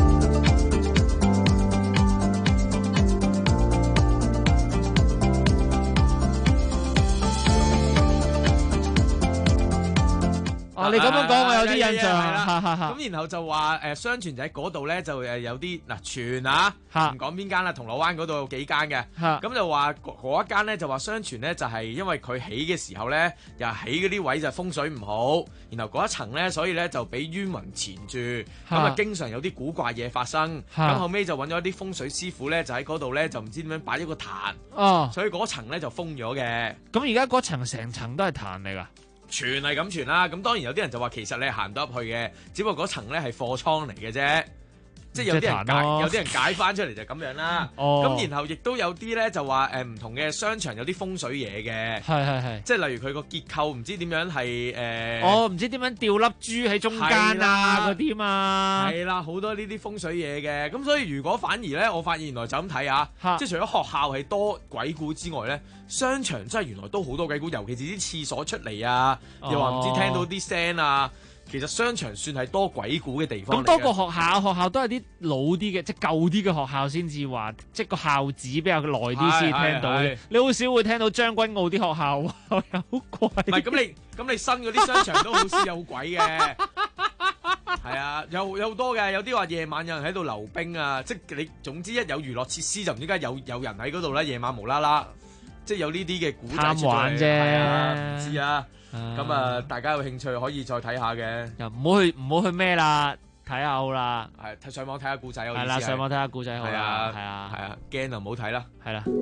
你咁樣講，我有啲印象。
咁然後就話相傳就喺嗰度咧，就有啲傳啊，唔講邊間啦，銅鑼灣嗰度有幾間嘅。咁就話嗰一間咧就話相傳咧就係因為佢起嘅時候咧，又起嗰啲位就風水唔好，然後嗰一層咧所以咧就俾冤魂纏住，咁啊經常有啲古怪嘢發生。咁後尾就揾咗啲風水師傅咧，就喺嗰度咧就唔知點樣擺咗個壇，所以嗰層咧就封咗嘅。
咁而家嗰層成層都係壇嚟㗎？
傳係咁傳啦，咁當然有啲人就話其實你係行到入去嘅，只不過嗰層咧係貨倉嚟嘅啫，即係有啲人解翻出嚟就咁樣啦。咁然後亦都有啲咧就話唔同嘅商場有啲風水嘢嘅，
係，
即係例如佢個結構唔知點樣係
唔知點樣吊粒珠喺中間啊嗰啲嘛，
係啦，好多呢啲風水嘢嘅。咁所以如果反而咧，我發現原來就咁睇啊，即係除咗學校係多鬼故之外咧，商場真係原來都好多鬼故，尤其是啲廁所出嚟啊，又話唔知聽到啲聲啊。 其實商場算係多鬼故嘅地方嚟嘅。
咁多個學校都係啲老啲嘅，即係舊啲嘅學校先至話，即係個校址比較耐啲先聽到嘅。你好少會聽到將軍澳啲學校好貴。
唔係咁你新嗰啲商場都好少有鬼嘅。係啊，有好多嘅，有啲話夜晚有人喺度溜冰啊，即係你總之一有娛樂設施就唔知點解有人喺嗰度咧，夜晚無啦啦，即係有呢啲嘅古仔出嚟。貪玩啫，唔知啊。咁啊，大家有興趣可以再睇下嘅。
又唔好去咩啦，睇下好啦。
係上網睇下故仔。
係啦，上網睇下故仔好啦。
係啊，驚就唔好睇啦。
係啦。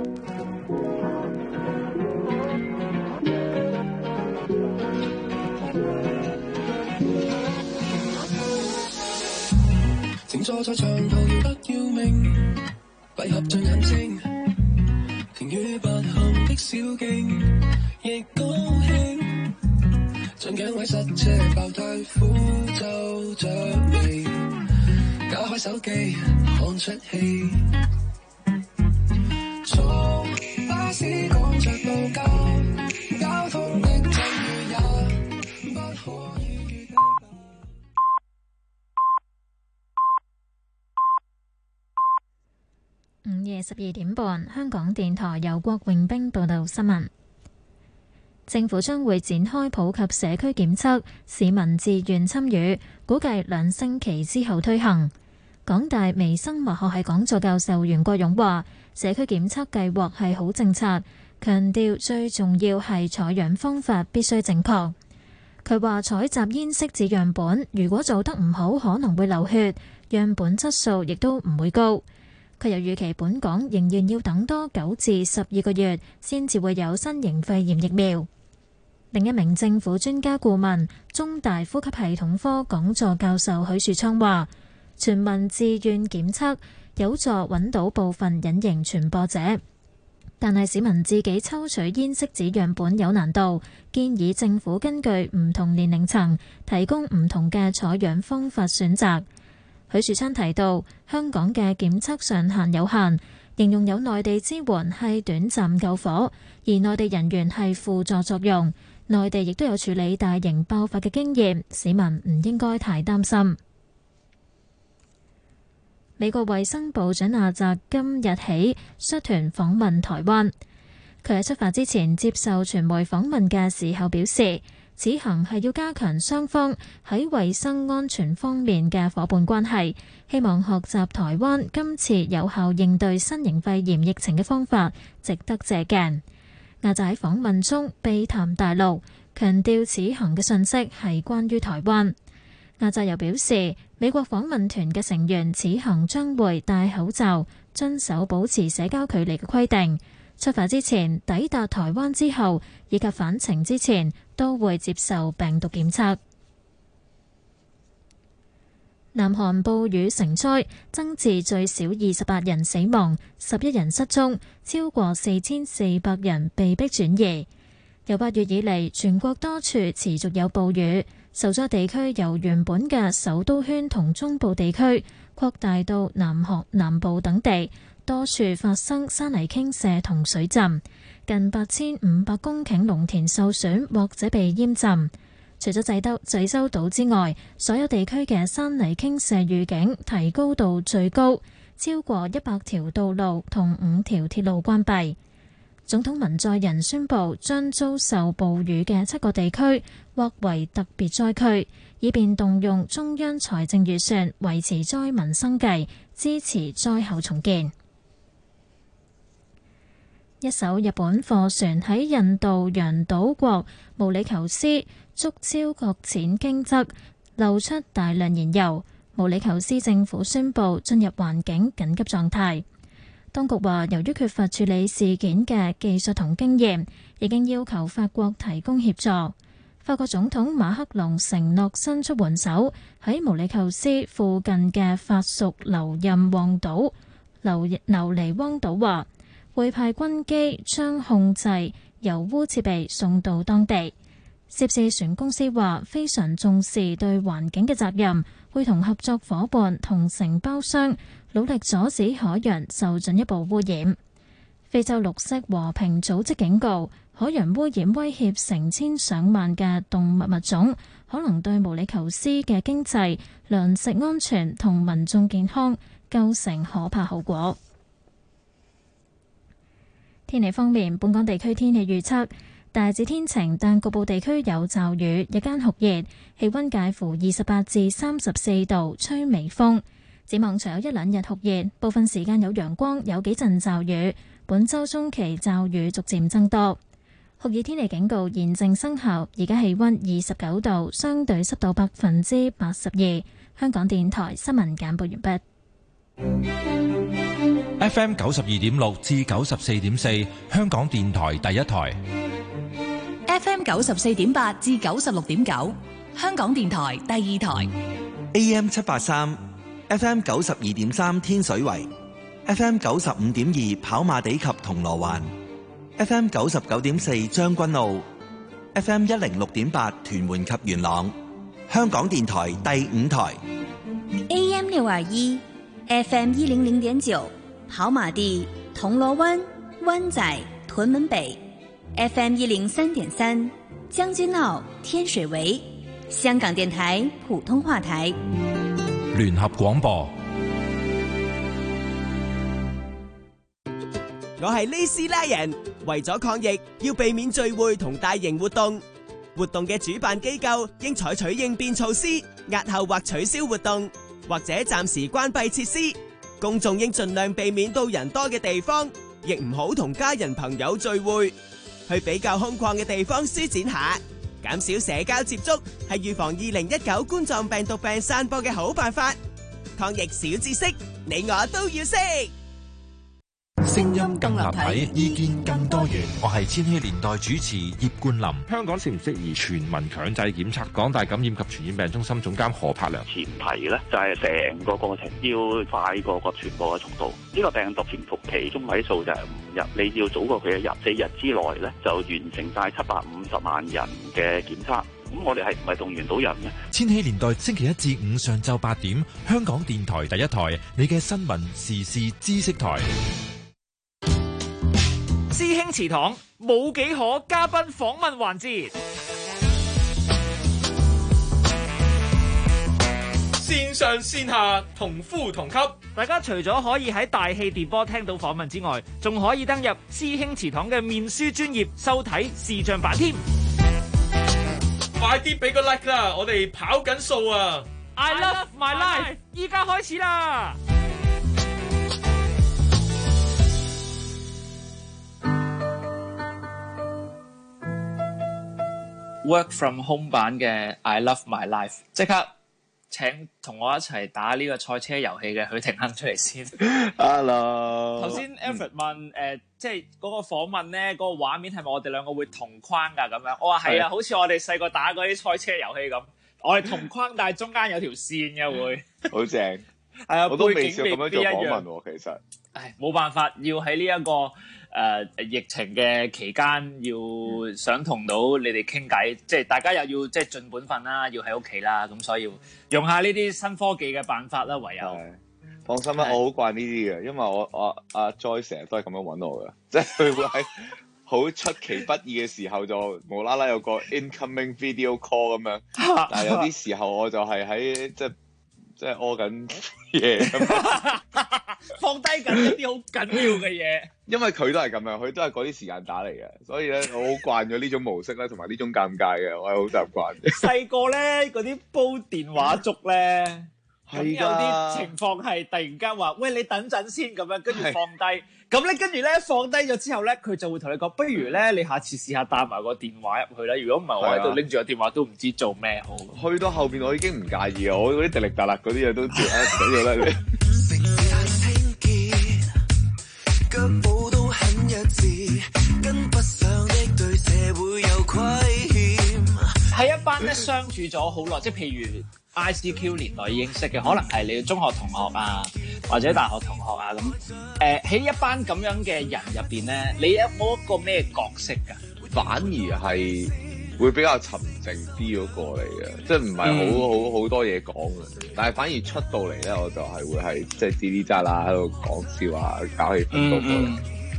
靜坐在牆頭搖得要命，閉合着眼睛，停於不幸的小徑，亦高興。將頸位塞車爆胎苦皺着眉，打開手機看出戲，從巴士趕着到家，交通的際遇也不可以。
午夜12點半，香港電台由郭榮兵報道新聞。政府將會展開普及社區檢測，市民自願參與，估計2星期之後推行。港大微生物學系講座教授袁國勇話：社區檢測計劃係好政策，強調最重要係採樣方法必須正確。佢話採集咽拭子樣本，如果做得唔好，可能會流血，樣本質素亦都唔會高。佢又預期本港仍然要等多9至12個月，先至會有新型肺炎疫苗。另一名政府專家顧問、中大呼吸系統科講座教授許樹昌話：全民自願檢測有助揾到部分隱形傳播者，但係市民自己抽取咽拭子樣本有難度，建議政府根據唔同年齡層提供唔同嘅採樣方法選擇。許樹昌提到，香港嘅檢測上限有限，形容有內地支援係短暫救火，而內地人員係輔助作用。內地亦都有處理大型爆發嘅經驗，市民唔應該太擔心。美國衛生部長阿扎今日起率團訪問台灣。佢喺出發之前接受傳媒訪問嘅時候表示，此行係要加強雙方喺衛生安全方面嘅夥伴關係，希望學習台灣今次有效應對新型肺炎疫情嘅方法，值得借鏡。阿扎喺訪問中避談大陸，強調此行嘅訊息係關於台灣。阿扎又表示，美國訪問團嘅成員此行將會戴口罩，遵守保持社交距離嘅規定。出發之前、抵達台灣之後以及返程之前都會接受病毒檢測。南韓暴雨成災，增至最少28人死亡，11人失蹤，超過4400人被迫轉移。由8月以嚟，全國多處持續有暴雨，受災地區由原本嘅首都圈同中部地區擴大到南部等地，多處發生山泥傾瀉同水浸，近8500公頃農田受損或者被淹浸。除咗濟州島之外，所有地區嘅山泥傾瀉預警提高到最高，超過100條道路同5條鐵路關閉。總統文在寅宣布將遭受暴雨嘅7個地區劃為特別災區，以便動用中央財政預算維持災民生計，支持災後重建。一艘日本貨船喺印度洋島國毛里求斯觸礁擱淺傾側，漏出大量燃油。毛里求斯政府宣布進入環境緊急狀態。當局話，由於缺乏處理事件嘅技術同經驗，已經要求法國提供協助。法國總統馬克龍承諾伸出援手，喺毛里求斯附近嘅法屬留尼汪島話，會派軍機將控制油污設備送到當地。涉事船公司話非常重視對環境嘅責任，會同合作夥伴同承包商努力阻止海洋受進一步污染。非洲綠色和平組織警告，海洋污染威脅成千上萬嘅動物物種， 可能對毛里求斯嘅經濟、糧食安全同民眾健康構成可怕後果。天氣方面，本港地區天氣預測大致天晴，但局部地區有驟雨，日間酷熱，氣溫介乎28至34度，吹微風。展望隨有一兩日酷熱，部分時間有陽光，有幾陣驟雨。本週中期驟雨逐漸增多。酷熱天氣警告現正生效，而家氣溫29度，相對濕度82%。香港電台新聞簡報完畢。
FM 92.6至94.4，香港電台第一台。
FM 94.8至96.9，香港電台第二台。
AM 783 FM 92.3天水圍 FM 95.2跑馬地及銅鑼灣 FM 99.4將軍澳 FM 106.8屯門及元朗，香港電台第五台。
AM 621 FM 100.9跑馬地、銅鑼灣、灣仔、屯門北 FM 103.3將軍澳、天水圍，香港電台普通話台。
聯合廣播。
我係呢斯拉人，為咗抗疫，要避免聚會同大型活動。活動嘅主辦機構應採取應變措施，押後或取消活動，或者暫時關閉設施。公眾應盡量避免到人多嘅地方，亦唔好同家人朋友聚會，去比較空曠嘅地方舒展下。減少社交接觸係預防2019冠狀病毒病散播嘅好辦法。抗疫小知識，你我都要識。
聲音更立體，意見更多元。我係千禧年代主持葉冠霖。
香港適唔適宜全民強制檢測？港大感染及傳染病中心總監何柏良。
前提咧就係成個過程要快過個傳播嘅速度。呢個病毒潛伏期中位數就係5日，你要早過佢1日，4日之內咧就完成晒750萬人嘅檢測。咁我哋係唔係動員到人嘅？
千禧年代星期一至五上晝8點，香港電台第一台，你嘅新聞時事知識台。
師兄祠堂冇幾可嘉賓訪問環節，
線上線下同呼同級。
大家除咗可以喺大氣電波聽到訪問之外，仲可以登入師兄祠堂嘅面書專頁收睇視像版添。
快啲俾個 like 啦！我哋跑緊數啊
！I love my life， 依家開始啦！Work from home 版嘅 I Love My Life， 即刻請同我一齊打呢個賽車遊戲嘅許廷鏗出嚟先。
Hello。
頭先 Alfred 問即係嗰個訪問咧，嗰個畫面係咪我哋兩個會同框㗎咁樣？我話係啊，好似我哋細個打嗰啲賽車遊戲咁，我哋同框，但係中間有條線嘅會。
好正。
係啊，
我都未試過咁樣做訪問喎，其實。
唉，冇辦法，要喺呢一個疫情嘅期間，要想同到你哋傾偈，即係大家又要即係盡本分啦，要喺屋企啦，咁所以要用下呢啲新科技嘅辦法啦，唯有。
放心啦，我好慣呢啲嘅，因為我阿 Joy 成日都係咁樣揾我嘅，即係佢會喺好出其不意嘅時候就無啦啦有個 incoming video call 咁樣，但係有啲時候我就係喺即係屙緊嘢，
放低緊一啲好緊要嘅嘢。
因為佢都係咁樣，佢都係嗰啲時間打嚟嘅，所以咧我好慣咗呢種模式咧，同埋呢種尷尬嘅，我係好習慣嘅。
細個咧嗰啲煲電話粥咧，咁有啲情況係突然間話：喂，你等陣先咁樣，跟住放低。咁咧跟住咧放低咗之後咧，佢就會同你講：不如咧你下次試下帶埋個電話入去啦。如果唔係，我喺度拎住個電話都唔知做咩好。
去到後邊我已經唔介意啊，我嗰啲滴力達啦嗰啲嘢都照唔緊要啦。腳步都很一致，跟不上的對社會有虧欠。
係一班咧相處咗好耐，即係譬如 ICQ 年代已經識嘅，可能係你中學同學啊，或者大學同學啊咁。喺一班咁樣嘅人入邊咧，你有冇一個咩角色㗎？
反而係會比較沉靜啲嗰個嚟嘅，即係唔係好多嘢講嘅。但係反而出到嚟咧，我就係會係即係吱吱喳啦喺度講笑啊，搞氣氛嗰個。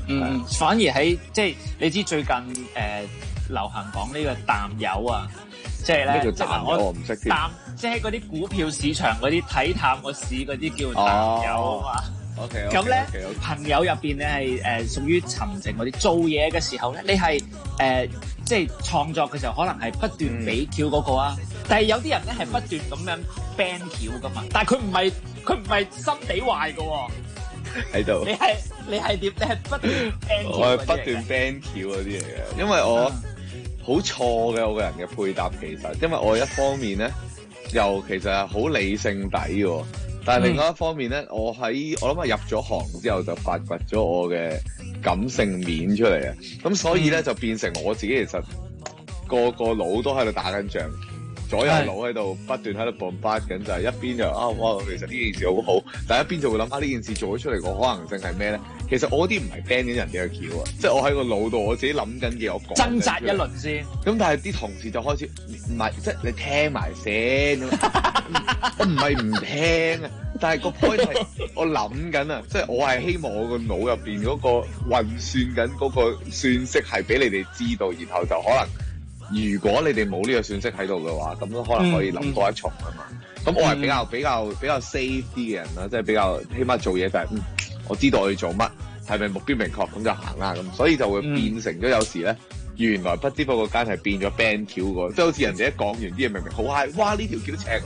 反而喺即係你知最近流行講呢個淡友啊，即係咧，即係我唔識淡，即係嗰啲股票市場嗰啲睇淡個市嗰啲叫淡友啊嘛。
OK，
咁咧朋友入邊咧係屬於沉靜嗰啲，做嘢嘅時候咧，你係即係創作嘅時候，可能係不斷俾橋嗰個啊。但係有啲人咧係不斷咁樣 ban 橋噶嘛，但係佢唔係心地壞噶喎。
喺度。
你係點？你係不斷 ban 橋？
我係不斷 ban 橋嗰啲嚟嘅，因為我好錯嘅我個人嘅配搭其實，因為我一方面咧又其實係好理性底嘅。但係另外一方面咧，我諗係入咗行之後就發掘咗我嘅感性面出嚟啊！咁所以咧就變成我自己其實個腦都喺度打緊仗，左右腦喺度不斷喺度 bombard 緊，就係一邊就哇其實呢件事好好，但係一邊就會諗下呢件事做咗出嚟個可能性係咩咧？其實我啲唔係 ban 緊人哋嘅橋啊，即係我喺個腦度我自己諗緊嘅，我講
掙扎一輪先。
咁但係啲同事就開始唔係，即係你聽埋先。我唔係唔聽啊，但係個 point 係我諗緊啊，即係我係希望我個腦入邊嗰個運算緊嗰個算式係俾你哋知道，然後就可能如果你哋冇呢個算式喺度嘅話，咁都可能可以諗多一重啊嘛。咁我係比較 safe 啲嘅人啦，即係比較起碼做嘢就係我知道我要做乜，係咪目標明確咁就行啦咁，所以就會變成咗有時咧。原來不知不覺間係變咗 band 橋個，即係好似人哋一講完啲嘢明明好 high， 哇呢條橋正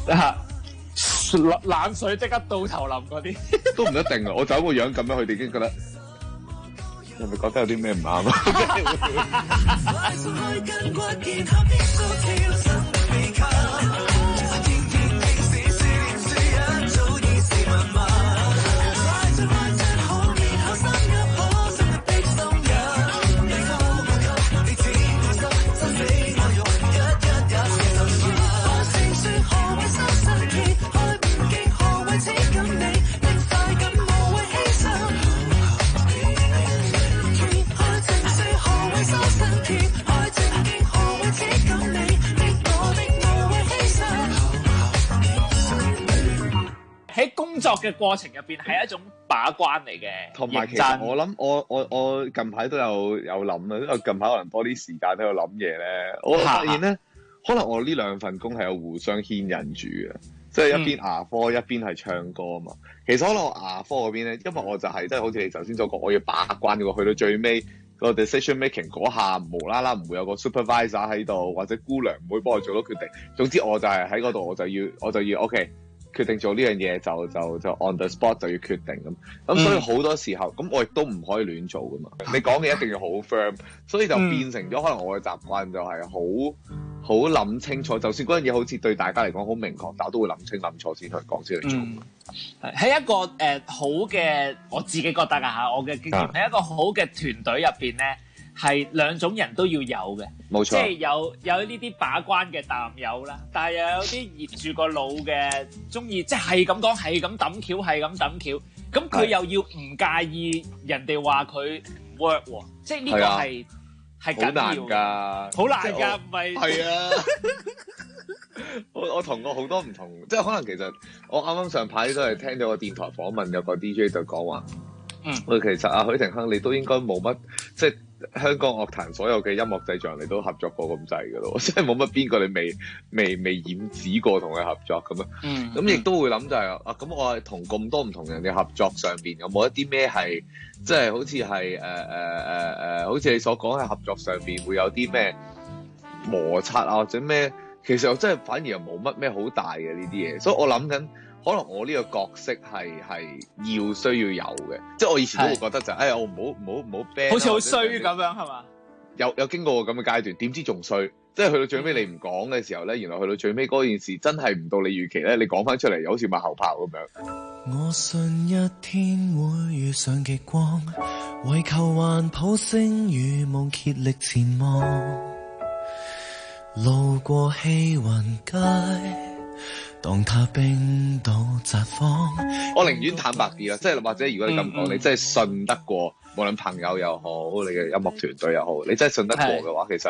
我
冷水即刻到頭淋嗰啲，
都唔一定啊！我走個樣咁樣，佢哋已經覺得係咪覺得有啲咩唔啱
喺工作嘅過程入邊係一種把關嚟嘅，
同埋其實我諗我近排都有諗啦，因為近排可能多啲時間喺度諗嘢咧，我發現咧可能我呢兩份工係有互相牽引住嘅，即係一邊牙科一邊係唱歌啊嘛。其實可能我牙科嗰邊咧，因為我就係即係好似你頭先所講，我要把關嘅，去到最尾個 decision making 嗰下無啦啦唔會有個 supervisor 喺度，或者姑娘唔會幫我做到決定。總之我就係喺嗰度，我就要 OK。決定做呢樣嘢就 on the spot 就要決定咁，所以好多時候咁我亦都唔可以亂做噶嘛。你講嘅一定要好 firm， 所以就變成咗可能我嘅習慣就係好諗清楚，就算嗰樣嘢好似對大家嚟講好明確，但我都會諗清諗楚先去講先去做。
喺一個好嘅，我自己覺得啊，我嘅經驗喺一個好嘅團隊入邊咧。係兩種人都要有嘅，
冇錯，
即係有呢啲把關嘅淡友啦，但係又有啲熱住個腦嘅，中意即係咁講，係咁揼橋，係咁揼橋，咁佢又要唔介意人哋話佢唔 work 喎，即係呢個係緊要㗎，好難㗎，唔係
係啊。我同過好多唔同，即係可能其實我啱啱上排都係聽到個電台訪問，有個 DJ 就講話，其實阿許廷鏗你都應該冇乜即係。香港樂壇所有嘅音樂製作人你都合作過咁滯㗎咯，即係冇乜邊個你未染指過同佢合作咁樣。咁亦都會諗就係咁我係同咁多唔同人嘅合作上邊有冇一啲咩係即係好似係好似你所講喺合作上邊會有啲咩摩擦啊或者咩？其實我真係反而又冇乜咩好大嘅呢啲嘢，所以我諗緊。可能我呢個角色係需要有嘅，即係我以前都會覺得就我唔好 ban，
好似好衰咁樣係嘛？
有經過過咁嘅階段，點知仲衰？即係去到最尾你唔講嘅時候咧，原來去到最尾嗰件事真係唔到你預期咧，你講翻出嚟又好似馬後炮咁樣。
我信一天會遇上極光，為求還抱星與夢竭力前望，路過氣雲街。當他冰島札幌，
我寧願坦白啲啦，即係或者如果你咁講，你真係信得過，無論朋友又好，你嘅音樂團隊又好，你真係信得過嘅話，其實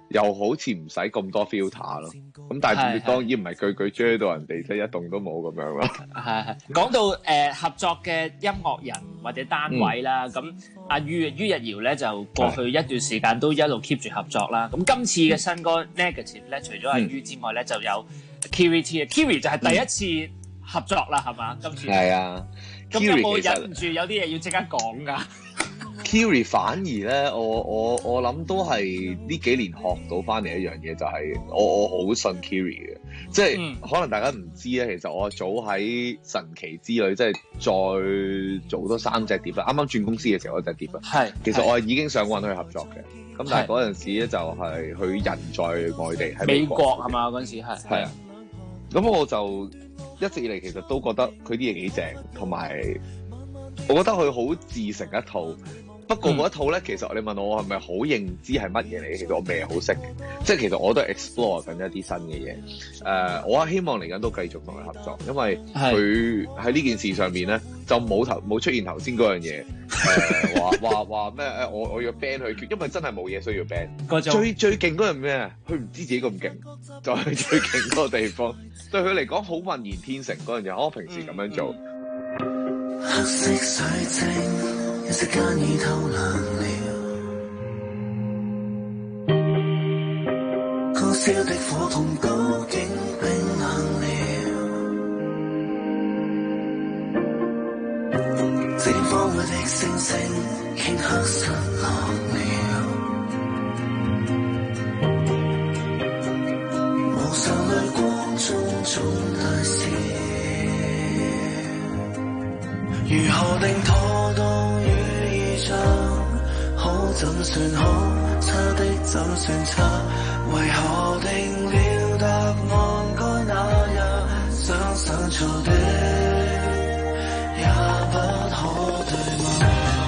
又好似唔使咁多 filter 咯。咁但係當然唔係句句追到人哋，即係一動都冇咁樣咯。
係講到合作嘅音樂人或者單位啦，咁阿于日堯咧就過去一段時間都一路 keep 住合作啦。咁今次嘅新歌 Negative 咧，除咗阿于之外咧，就有 Kiri T。Kiri 就係第一次合作啦，係嘛？今次係啊。咁有冇忍唔住有啲嘢要即刻講㗎
？Kiri 反而咧，我諗都係呢幾年學到翻嚟一樣嘢，就係我好信 Kiri 嘅，即係可能大家唔知咧，其實我早喺神奇之旅，即係再做多3隻碟啦。啱啱轉公司嘅時候，嗰隻碟啦，其實我係已經想揾佢合作嘅，咁但係嗰陣時咧就係佢人在外地喺
美國係嘛？嗰陣時係
啊，咁我就一直以嚟其實都覺得佢啲嘢幾正，同埋我覺得佢好自成一套。不過嗰一套咧，其實你問我係咪好認知係乜嘢嚟？其實我未係好識嘅，即係其實我都係 explore 緊一啲新嘅嘢。我希望嚟緊都繼續同佢合作，因為佢喺呢件事上面咧就冇出現頭先嗰樣嘢。話咩？我要 ban 佢，因為真係冇嘢需要 ban。最勁嗰樣咩？佢唔知自己咁勁，就係最勁嗰個地方。對佢嚟講好渾然天成嗰樣嘢，我平時咁樣做。
黑色水晶一息間已透涼了，高燒的火紅都竟冰冷了，這點荒蕪的星星頃刻失落了，無愁淚光中總大笑，如何定妥當與異象，好怎算好，差的怎算差，為何定了答案該那樣，想錯的也不可對嗎？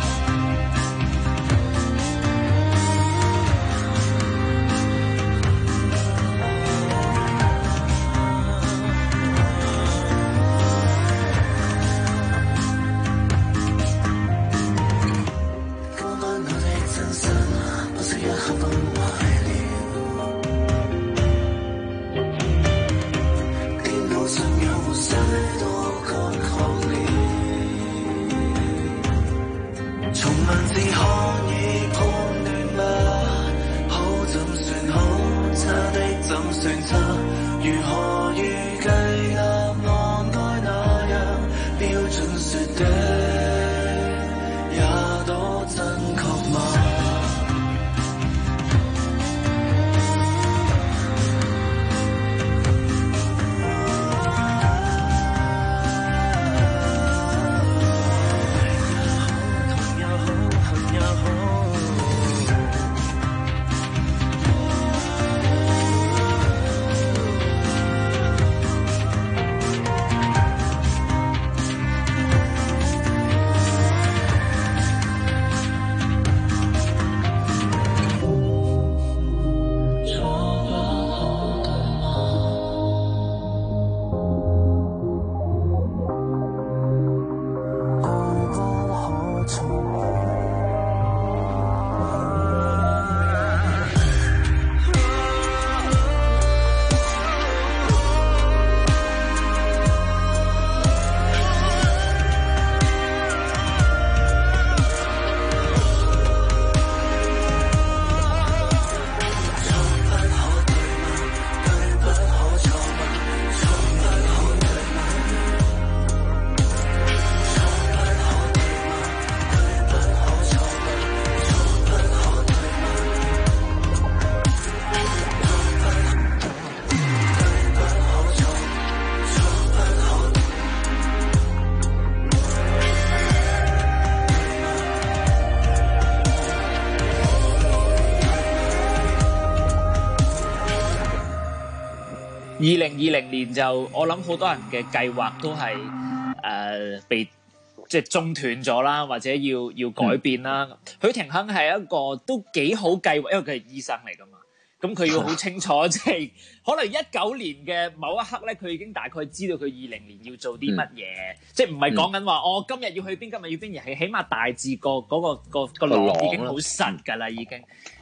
2020年就我諗好多人嘅計劃都係被即係中斷咗啦，或者要改變啦。許廷鏗係一個都幾好計劃，因為佢係醫生嚟噶嘛，咁佢要好清楚，即係可能19年嘅某一刻咧，佢已經大概知道佢20年要做啲乜嘢，即係唔係講緊話我今日要去邊，今日要邊，而係起碼大致個邏已經好實㗎啦，已經。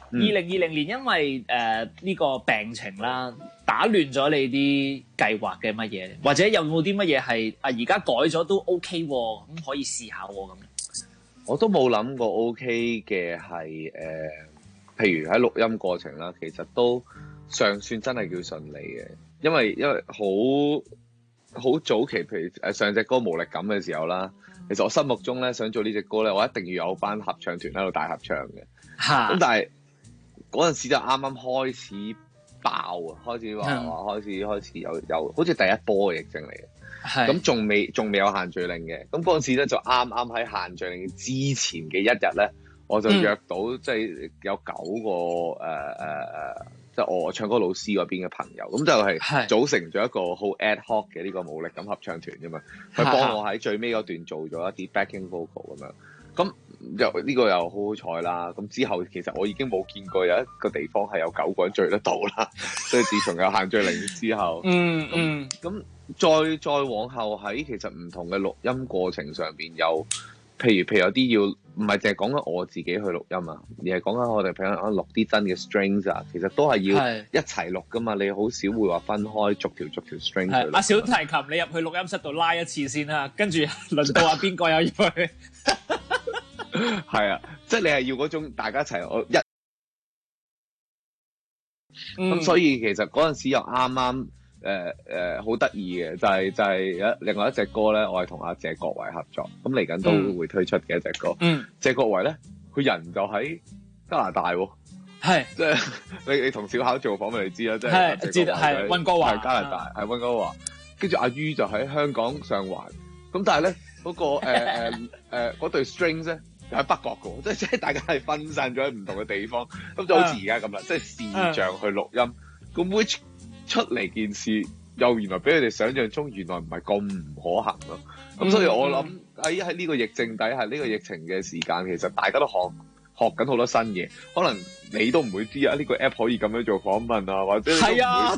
2020年因為呢個病情啦，打亂咗你啲計劃嘅乜嘢，或者有冇啲乜嘢係而家改咗都 OK 喎，咁可以試下喎咁。
我都冇諗過 OK 嘅係譬如喺錄音過程啦，其實都尚算真係叫順利嘅，因為好早期，譬如上隻歌無力感嘅時候啦，其實我心目中咧想做呢隻歌咧，我一定要有班合唱團喺度大合唱嘅。咁但係嗰陣時就啱啱開始爆啊，開始話開始有好似第一波嘅疫症嚟嘅。咁仲未有限聚令嘅，咁嗰陣時咧就啱喺限聚令之前嘅一日咧，我就約到即係有9個即係我唱歌老師嗰邊嘅朋友，咁就係組成咗一個好 ad hoc 嘅呢個無力感合唱團啫嘛，佢幫我喺最尾嗰段做咗一啲 backing vocal 咁樣，咁呢個又好好彩啦。咁之後其實我已經冇見過有一個地方係有9個人聚得到啦，所以自從有限聚令之後，咁再往後喺其實唔同嘅錄音過程上邊有，譬如有啲要唔係淨係講緊我自己去錄音啊，而係講緊我哋譬如錄啲真嘅 strings 啊，其實都係要一齊錄噶嘛，你好少會話分開逐條 string 去錄。
阿小提琴，你入去錄音室度拉一次先啦，跟住輪到邊個又要去。
係啊，即係你係要嗰種大家一齊咁所以其實嗰陣時又啱好得意嘅，就係另外一隻歌咧，我係同阿謝國維合作，咁嚟緊都會推出嘅一隻歌。謝國維咧，佢人就喺加拿大喎，即係你同小考做訪問你知啦，即係知道係溫哥華，加拿大係溫哥華，跟住阿於就喺香港上環，咁但係咧嗰個嗰對 strings 咧就喺北角嘅，即係大家係分散咗喺唔同嘅地方，咁就好似而家咁啦，即係視像去錄音，咁 which 出嚟件事又原來比佢哋想象中原來唔係咁唔可行咯，咁所以我諗喺呢個疫症底下，呢個疫情嘅時間，其實大家都學緊好多新嘢，可能你都唔會知啊，呢個 app 可以咁樣做訪問啊，或者係啊，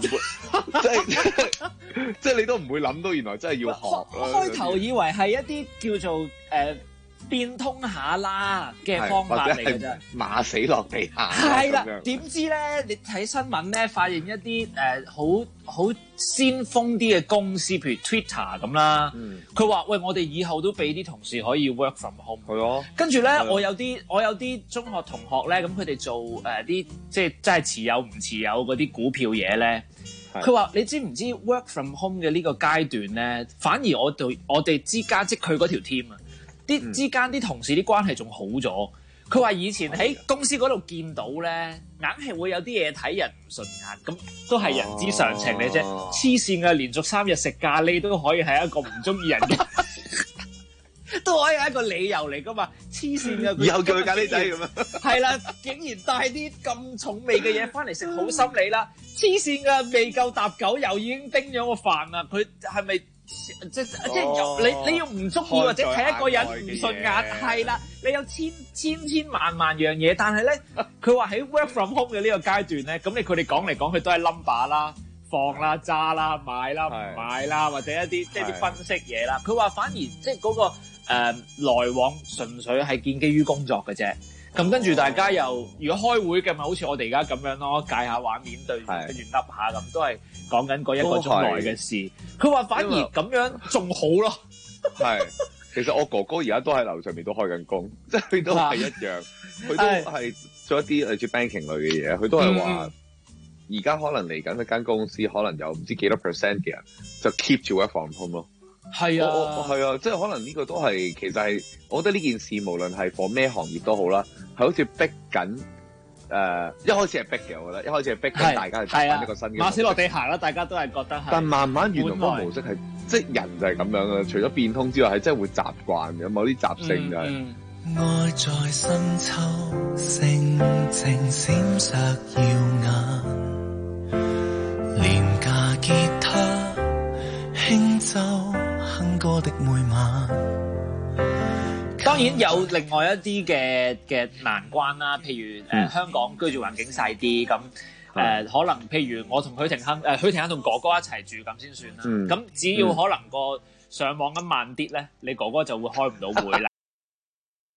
即係你都唔會諗到原來真係要學啦。
開頭以為係一啲叫做變通下啦嘅方法嚟嘅啫，
馬死落地下。
係啦，點知咧？你睇新聞咧，發現一啲好先鋒啲嘅公司，譬如 Twitter 咁啦，佢話：喂，我哋以後都俾啲同事可以 work from home。
係啊。跟
住咧，我有啲中學同學咧，咁佢哋做啲即係真係持有唔持有嗰啲股票嘢咧。佢話：你知唔知 work from home 嘅呢個階段咧，反而我哋之間即係佢嗰條 team 啊。啲之間啲同事啲關係仲好咗。佢話以前喺公司嗰度見到咧，硬係會有啲嘢睇人唔順眼，咁都係人之常情嚟啫。黐線嘅，連續3日食咖喱都可以係一個唔中意人嘅，都可以係一個理由嚟噶嘛。黐線嘅，
以後叫佢咖喱仔咁樣。係
啦，竟然帶啲咁重味嘅嘢翻嚟食，好心理啦。黐線嘅，未夠搭9又已經叮咗個飯啦。佢係咪？即你要唔中意或者睇一個人唔順眼，係啦，你有千萬樣嘢，但係咧，佢話喺 work from home 嘅呢個階段咧，咁佢哋講嚟講去都係 number 啦、放啦、揸啦、買啦、唔買啦，或者一啲即係啲分析嘢啦。佢話反而即係嗰個來往純粹係建基於工作嘅啫。咁跟住大家又如果開會嘅咪好似我哋而家咁樣咯，介下畫面對住跟住噏下咁，都係講緊嗰1個鐘內嘅事。佢話反而咁樣仲好咯。
係，其實我哥哥而家都喺樓上面都開緊工，即係佢都係一樣，佢都係做一啲類似 banking 類嘅嘢。佢都係話，而家可能嚟緊一間公司，可能有唔知幾多 percent 嘅人就 keep 住一放空咯。
係啊，
係啊，即係可能呢個都係，其實係，我覺得呢件事無論係for咩行業都好啦，係好似逼緊一開始係逼嘅，我覺得一開始係逼緊大家去習慣一個新嘅馬死
落地行啦，大家都係覺得係。
但慢慢原來嗰個模式係，即係人就係咁樣嘅，除咗變通之外，係真係會習慣嘅，某啲習性就係。
愛在深秋，靜靜閃爍耀眼，廉價吉他輕奏哼歌的每晚。
當然有另外一啲嘅難關啦，譬如香港居住環境細啲，咁可能譬如我同許廷鏗同哥哥一齊住咁先算啦。咁只要可能個上網咁慢啲咧，你哥哥就會開唔到會啦。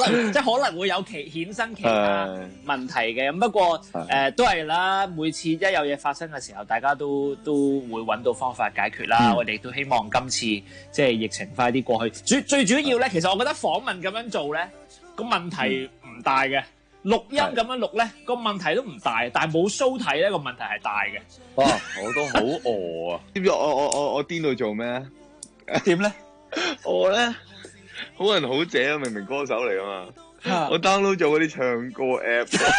可能會有衍生其他問題嘅。咁不過都係啦，每次一有嘢發生嘅時候，大家都會揾到方法解決啦。我哋都希望今次即係疫情快啲過去。最主要咧，其實我覺得訪問咁樣做咧，個問題唔大嘅。錄音咁樣錄咧，個問題都唔大，但係冇 show 睇咧，個問題係大嘅。
哇！我都好餓啊！知唔知我癲到做咩？
點咧？
我咧好人好姐啊，明明歌手嚟啊嘛，我 download 咗嗰啲唱歌 app。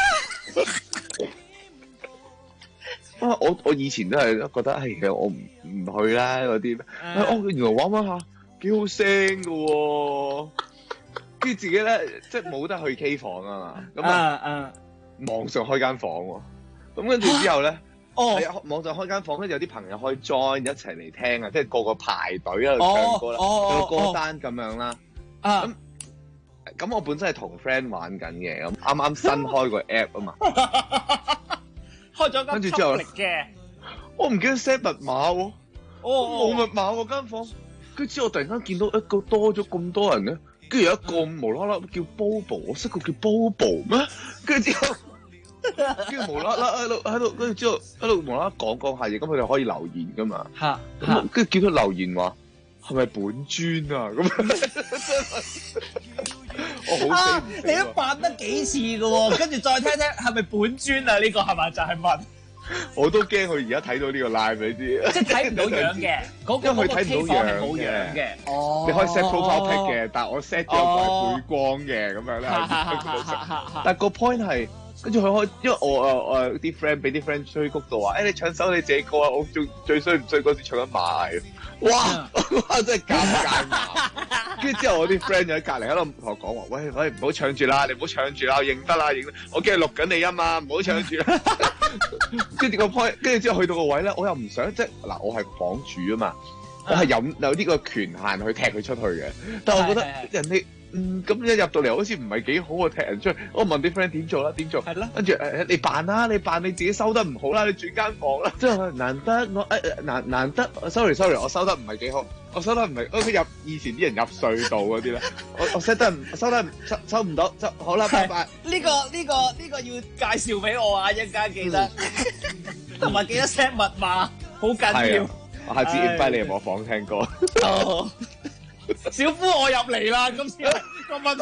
啊！我以前都係覺得，其實我唔去啦嗰啲。原來玩玩下幾好聲㗎喎。跟住自己咧，即係冇得去 K 房啊嘛，咁網上開間房喎，咁跟住之後咧，網上開間房，跟住有啲朋友可以 join 一齊嚟聽啊，即係個個排隊喺度唱歌啦，有個歌單咁樣啦。咁我本身係同 friend 玩緊嘅，咁啱啱新開個 app 啊嘛，
開咗間
跟住之後
嘅，
我唔記得 set 密碼喎，冇密碼喎間房，跟住之後我突然間見到一個多咗咁多人咧。跟住有一個無啦啦叫 Bobo， 我識個叫 Bobo 咩？跟住之後，跟住無啦啦喺度，跟住之後喺度無啦啦講下嘢，咁佢哋可以留言噶嘛？跟住見到留言話係咪本尊啊？咁我好死唔死
你都扮得幾次㗎喎，跟住再聽聽係咪本尊啊？呢個係咪就係問？
我都驚佢而家睇到呢個 live，你知？
即係睇唔到樣嘅，因為佢睇唔到樣冇樣嘅。
你可以 set profile pic 嘅，但係我 set 咗個背光嘅咁樣咧。但係個 point 係，跟住佢開，因為我啲 friend 俾啲 friend 催谷到話，你唱首你自己歌啊！我最衰唔衰嗰時唱緊馬戲，哇！真係尷尬嘛！跟住之後我啲 friend 就喺隔離喺度同我講話，喂，唔好唱住啦，你唔好唱住啦，認得啦，我驚錄緊你音啊，唔好唱住啦。跟住個 point，跟住之後去到個位咧，我又唔想即係嗱，我係房主啊嘛，我係有呢個權限去踢佢出去嘅，但係我覺得人哋咁一入到嚟好似唔係幾好啊，踢人出去。我問啲 friend 點做啦？點做？係咯。跟住你扮啦，你扮你自己收得唔好啦，你轉間房啦。即係難得我難得 ，sorry， 我收得唔係幾好，我收得唔係，佢入以前啲人入隧道嗰啲咧，我收唔到，好啦，拜拜。
呢個要介紹俾我啊！一陣間記得，同埋記得 set 密碼，好緊要。
我下次 invite 你入我房聽歌。
小夫我入嚟啦，今次個問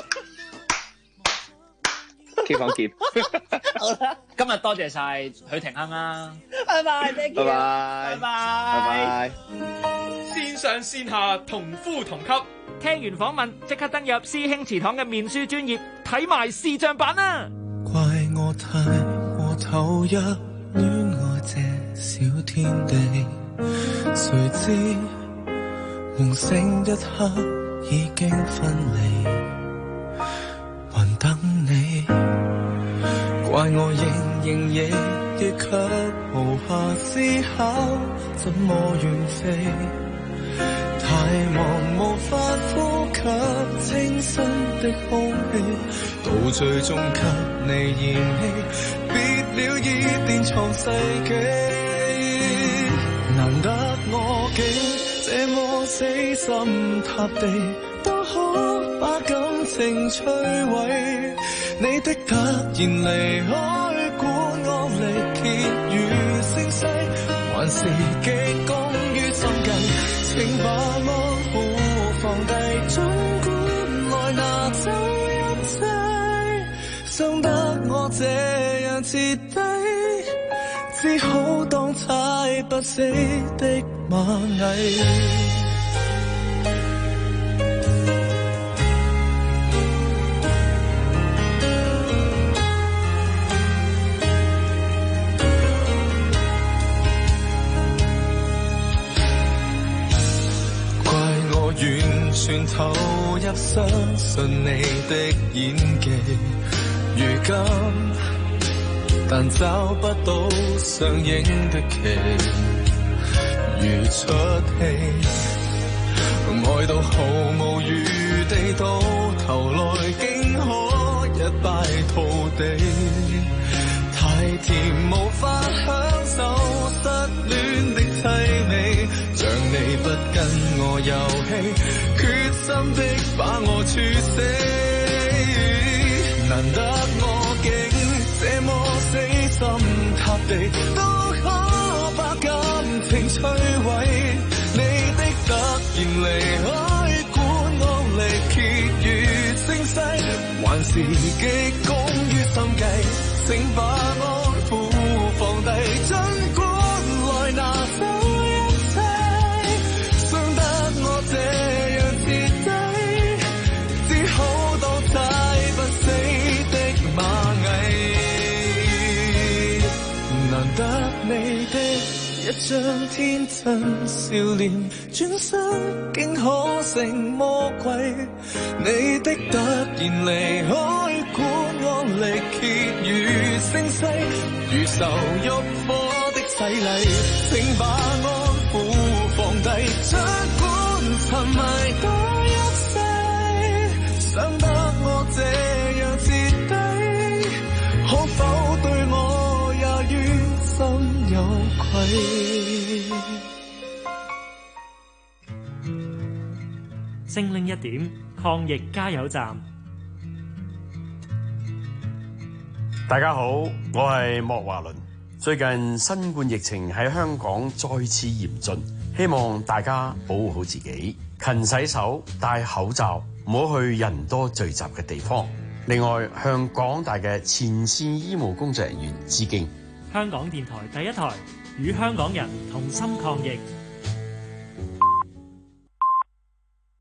K 房見。
好啦，今日多謝晒許廷鏗啦，拜拜，拜
拜，
拜拜。
線上線下同呼同吸，
聽完訪問即刻登入師兄祠堂嘅面書專頁睇埋視像版啦。
怪我太過投入戀愛這小天地，誰知夢醒一刻已經分離，還等你。怪我仍夜亦卻無暇思考怎麼遠飛，太忙無法呼吸清新的空氣，到最終給你嫌棄，別了已變創世紀。難得我竟這麼死心塌地，都可把感情摧毀。你的突然離開，管惡力竭如聲勢，還是極功於心計。請把安撫放低，總管來拿走一切，傷得我這樣徹底，只好當踩不死的螞蟻。怪我完全投入，相信你的演技，如今但找不到上映的期，如出戲，愛到毫無餘地，到頭來竟可一敗塗地，太甜無法享受失戀的凄美，像你不跟我遊戲，決心的把我處死。 難得我竟這麼死心塌地，都可把感情摧毀。你的突然離開，管我力竭與聲勢，還是極功於心計，請把安撫放低，儘管來拿走一切，傷得我這樣徹底，只好當踩不死的螞蟻。難得你的一張天真笑臉，轉身竟可成魔鬼。你的突然離開，管我力竭與聲勢，如受欲火的洗禮，請把安撫放低，儘管沉迷多一世，想得我這樣徹底，可否對我也於心有愧？
精靈一點抗疫加油站。
大家好，我係莫華倫。最近新冠疫情喺香港再次嚴峻，希望大家保護好自己，勤洗手、戴口罩，唔好去人多聚集嘅地方。另外，向廣大嘅前線醫務工作人員致敬。
香港電台第一台，與香港人同心抗疫。